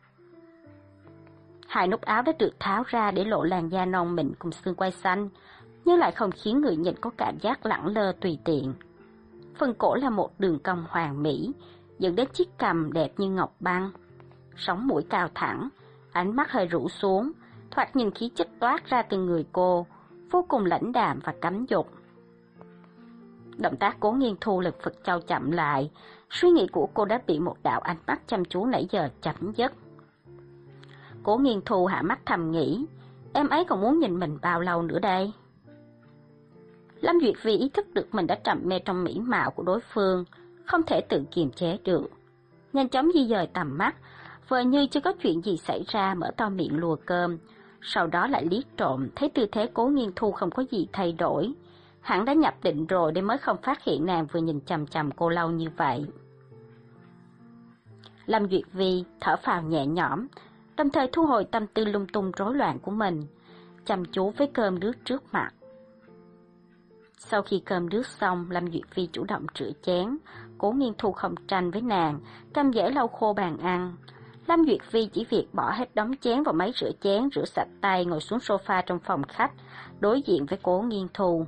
Hai nút áo đã được tháo ra để lộ làn da non mịn cùng xương quai xanh, nhưng lại không khiến người nhìn có cảm giác lẳng lơ tùy tiện. Phần cổ là một đường cong hoàn mỹ, dẫn đến chiếc cằm đẹp như ngọc băng. Sống mũi cao thẳng, ánh mắt hơi rũ xuống, thoạt nhìn khí chất toát ra từ người cô, vô cùng lãnh đạm và cấm dục. Động tác Cố Nghiên Thu lực Phật Châu chậm lại, suy nghĩ của cô đã bị một đạo ánh mắt chăm chú nãy giờ chấm dứt. Cố Nghiên Thu hạ mắt thầm nghĩ, em ấy còn muốn nhìn mình bao lâu nữa đây? Lâm Duyệt Vi ý thức được mình đã trầm mê trong mỹ mạo của đối phương, không thể tự kiềm chế được. Nhanh chóng di dời tầm mắt, vờ như chưa có chuyện gì xảy ra mở to miệng lùa cơm, sau đó lại liếc trộm, thấy tư thế Cố Nghiên Thu không có gì thay đổi. Hẳn đã nhập định rồi nên mới không phát hiện nàng vừa nhìn chằm chằm cô lâu như vậy. Lâm Duyệt Vi thở phào nhẹ nhõm, đồng thời thu hồi tâm tư lung tung rối loạn của mình, chăm chú với cơm nước trước mặt. Sau khi cơm nước xong, Lâm Duyệt Vi chủ động rửa chén, Cố Nghiên Thu không tranh với nàng, cam dễ lau khô bàn ăn. Lâm Duyệt Vi chỉ việc bỏ hết đống chén vào máy rửa chén, rửa sạch tay, ngồi xuống sofa trong phòng khách, đối diện với Cố Nghiên Thu.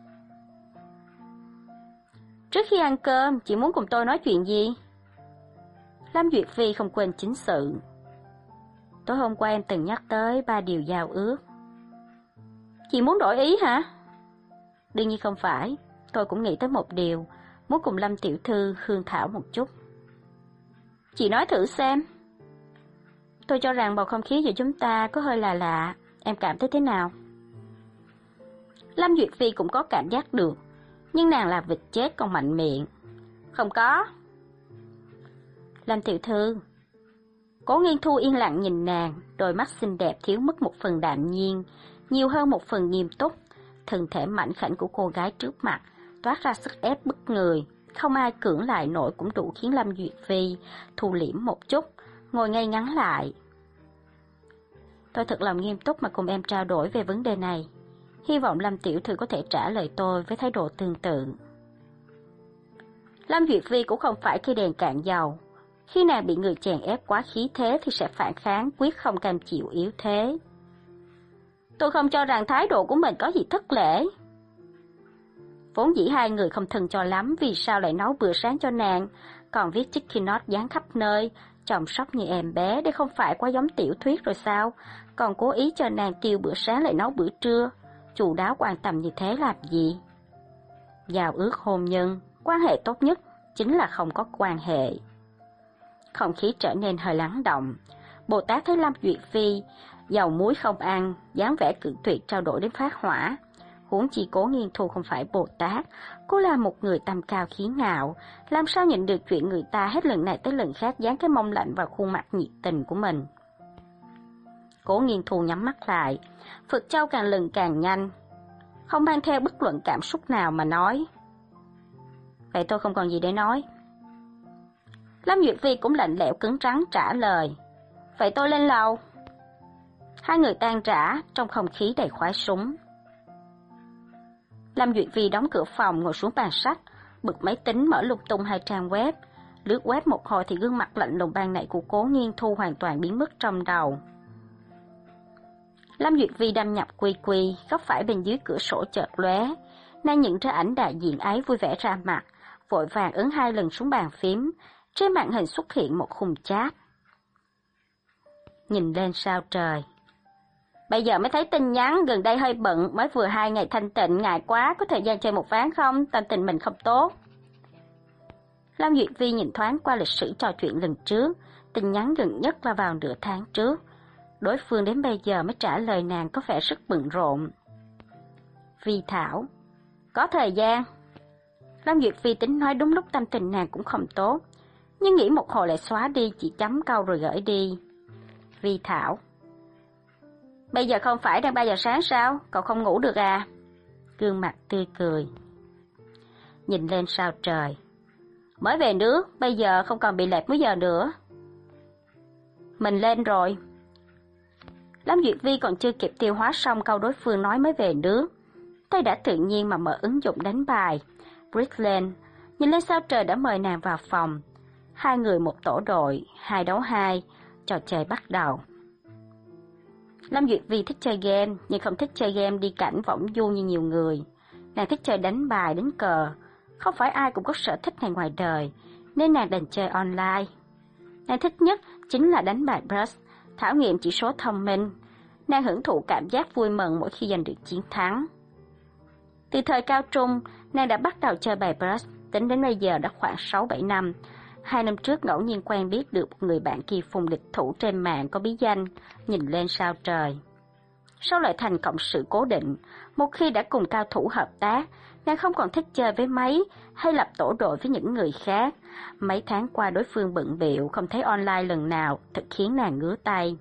Trước khi ăn cơm, chị muốn cùng tôi nói chuyện gì? Lâm Duyệt Vi không quên chính sự. Tối hôm qua em từng nhắc tới ba điều giao ước. Chị muốn đổi ý hả? Đương nhiên không phải, tôi cũng nghĩ tới một điều, muốn cùng Lâm tiểu thư hương thảo một chút. Chị nói thử xem. Tôi cho rằng bầu không khí giữa chúng ta có hơi là lạ, em cảm thấy thế nào? Lâm Duyệt Vi cũng có cảm giác được, nhưng nàng là vịt chết còn mạnh miệng. Không có. Lâm tiểu thư. Cố Nghiên Thu yên lặng nhìn nàng, đôi mắt xinh đẹp thiếu mất một phần đạm nhiên, nhiều hơn một phần nghiêm túc. Thân thể mảnh khảnh của cô gái trước mặt toát ra sức ép bức người, không ai cưỡng lại nổi cũng đủ khiến Lâm Duyệt Vi thu liễm một chút, ngồi ngay ngắn lại. Tôi thật lòng nghiêm túc mà cùng em trao đổi về vấn đề này, hy vọng Lâm tiểu thư có thể trả lời tôi với thái độ tương tự. Lâm Duyệt Vi cũng không phải cây đèn cạn dầu, khi nàng bị người chèn ép quá khí thế thì sẽ phản kháng, quyết không cam chịu yếu thế. Tôi không cho rằng thái độ của mình có gì thất lễ. Vốn dĩ hai người không thân cho lắm, vì sao lại nấu bữa sáng cho nàng, còn viết chicken note dán khắp nơi, chồng sóc như em bé, đây không phải quá giống tiểu thuyết rồi sao? Còn cố ý cho nàng kêu bữa sáng lại nấu bữa trưa, chu đáo quan tâm như thế làm gì? Giao ước hôn nhân, quan hệ tốt nhất chính là không có quan hệ. Không khí trở nên hơi lắng động. Bồ Tát thấy Lâm Duyệt Vi dầu muối không ăn, dáng vẻ cự tuyệt trao đổi đến phát hỏa. Huống chi Cố Nghiên Thu không phải Bồ Tát, cô là một người tâm cao khí ngạo, làm sao nhịn được chuyện người ta hết lần này tới lần khác dán cái mông lạnh vào khuôn mặt nhiệt tình của mình. Cố Nghiên Thu nhắm mắt lại, Phật Châu càng lần càng nhanh, không mang theo bất luận cảm xúc nào mà nói. Vậy tôi không còn gì để nói. Lâm Duyệt Vi cũng lạnh lẽo cứng rắn trả lời. Vậy tôi lên lầu. Hai người tan rã trong không khí đầy khoái súng. Lâm Duyệt Vi đóng cửa phòng, ngồi xuống bàn sách, bật máy tính mở lung tung hai trang web. Lướt web một hồi thì gương mặt lạnh lùng ban nãy của Cố Nghiên Thu hoàn toàn biến mất trong đầu. Lâm Duyệt Vi đâm nhập quy quy, góc phải bên dưới cửa sổ chợt lóe. Nàng nhận ra ảnh đại diện ấy vui vẻ ra mặt, vội vàng ấn hai lần xuống bàn phím. Trên màn hình xuất hiện một khung chat. Nhìn lên sao trời. Bây giờ mới thấy tin nhắn, gần đây hơi bận, mới vừa hai ngày thanh tịnh, ngại quá, có thời gian chơi một ván không? Tâm tình mình không tốt. Lâm Duyệt Vi nhìn thoáng qua lịch sử trò chuyện lần trước, tin nhắn gần nhất là vào nửa tháng trước. Đối phương đến bây giờ mới trả lời nàng có vẻ rất bận rộn. Vi Thảo. Có thời gian. Lâm Duyệt Vi tính nói đúng lúc tâm tình nàng cũng không tốt, nhưng nghĩ một hồi lại xóa đi, chỉ chấm câu rồi gửi đi. Vi Thảo. Bây giờ không phải đang ba giờ sáng sao? Cậu không ngủ được à? Gương mặt tươi cười. Nhìn lên sao trời. Mới về nước, bây giờ không còn bị lệch múi giờ nữa. Mình lên rồi. Lâm Duyệt Vi còn chưa kịp tiêu hóa xong câu đối phương nói mới về nước, tay đã tự nhiên mà mở ứng dụng đánh bài Brickland. Nhìn lên sao trời đã mời nàng vào phòng. Hai người một tổ đội, hai đấu hai, trò chơi bắt đầu. Lâm Duyệt Vi thích chơi game, nhưng không thích chơi game đi cảnh võng du như nhiều người. Nàng thích chơi đánh bài, đánh cờ. Không phải ai cũng có sở thích này ngoài đời, nên nàng đành chơi online. Nàng thích nhất chính là đánh bài Brush, thảo nghiệm chỉ số thông minh. nàng hưởng thụ cảm giác vui mừng mỗi khi giành được chiến thắng. Từ thời cao trung, nàng đã bắt đầu chơi bài bridge, tính đến bây giờ đã khoảng sáu bảy năm. Hai năm trước ngẫu nhiên quen biết được một người bạn kỳ phùng địch thủ trên mạng có bí danh Nhìn Lên Sao Trời. Sau lại thành cộng sự cố định, một khi đã cùng cao thủ hợp tác, nàng không còn thích chơi với máy hay lập tổ đội với những người khác. Mấy tháng qua đối phương bận bịu, không thấy online lần nào, thật khiến nàng ngứa tay.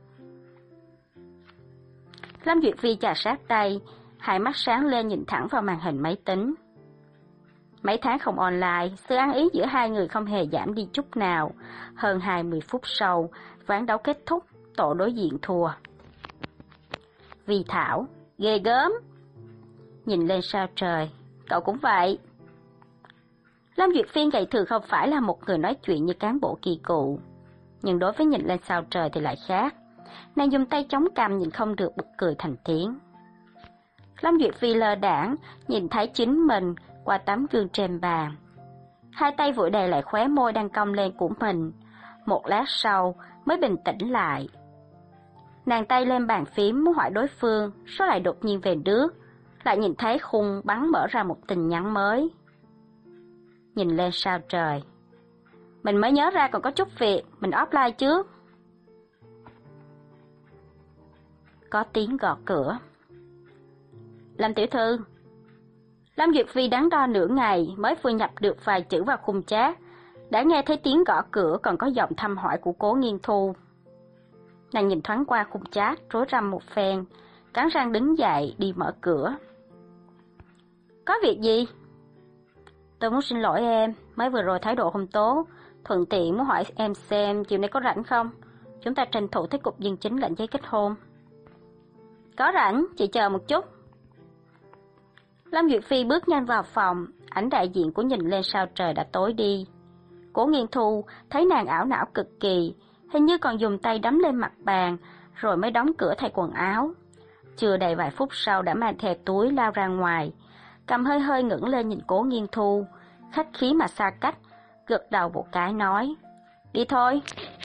Lâm Duyệt Phi chà sát tay, hai mắt sáng lên nhìn thẳng vào màn hình máy tính. Mấy tháng không online, sự ăn ý giữa hai người không hề giảm đi chút nào. Hơn hai mươi phút sau, ván đấu kết thúc, tổ đối diện thua. Vì Thảo, ghê gớm. Nhìn Lên Sao Trời, cậu cũng vậy. Lâm Duyệt Phi ngày thường không phải là một người nói chuyện như cán bộ kỳ cựu, nhưng đối với Nhìn Lên Sao Trời thì lại khác. Nàng dùng tay chống cằm nhìn không được bật cười thành tiếng. Lâm Duyệt Phi lơ đãng nhìn thấy chính mình qua tấm gương trên bàn. Hai tay vội đè lại khóe môi đang cong lên của mình. Một lát sau mới bình tĩnh lại. Nàng tay lên bàn phím muốn hỏi đối phương, số lại đột nhiên về nước, lại nhìn thấy khung bắn mở ra một tin nhắn mới. Nhìn Lên Sao Trời, mình mới nhớ ra còn có chút việc, mình offline trước. Có tiếng gõ cửa. Lâm tiểu thư. Lâm Duyệt Phi đắn đo nửa ngày mới vừa nhập được vài chữ vào khung chat, đã nghe thấy tiếng gõ cửa còn có giọng thăm hỏi của Cố Nghiên Thu. Nàng nhìn thoáng qua khung chat, rối rắm một phen, cắn răng đứng dậy đi mở cửa. Có việc gì? Tôi muốn xin lỗi em, mới vừa rồi thái độ không tốt, thuận tiện muốn hỏi em xem chiều nay có rảnh không? Chúng ta tranh thủ tới cục dân chính lệnh giấy kết hôn. Có rảnh, chị chờ một chút. Lâm Duyệt Phi bước nhanh vào phòng, ảnh đại diện của Nhìn Lên Sao Trời đã tối đi. Cố Nghiên Thu thấy nàng ảo não cực kỳ, hình như còn dùng tay đấm lên mặt bàn, rồi mới đóng cửa thay quần áo. Chưa đầy vài phút sau đã mang theo túi lao ra ngoài, cầm hơi hơi ngẩng lên nhìn Cố Nghiên Thu, khách khí mà xa cách, gật đầu một cái nói, đi thôi.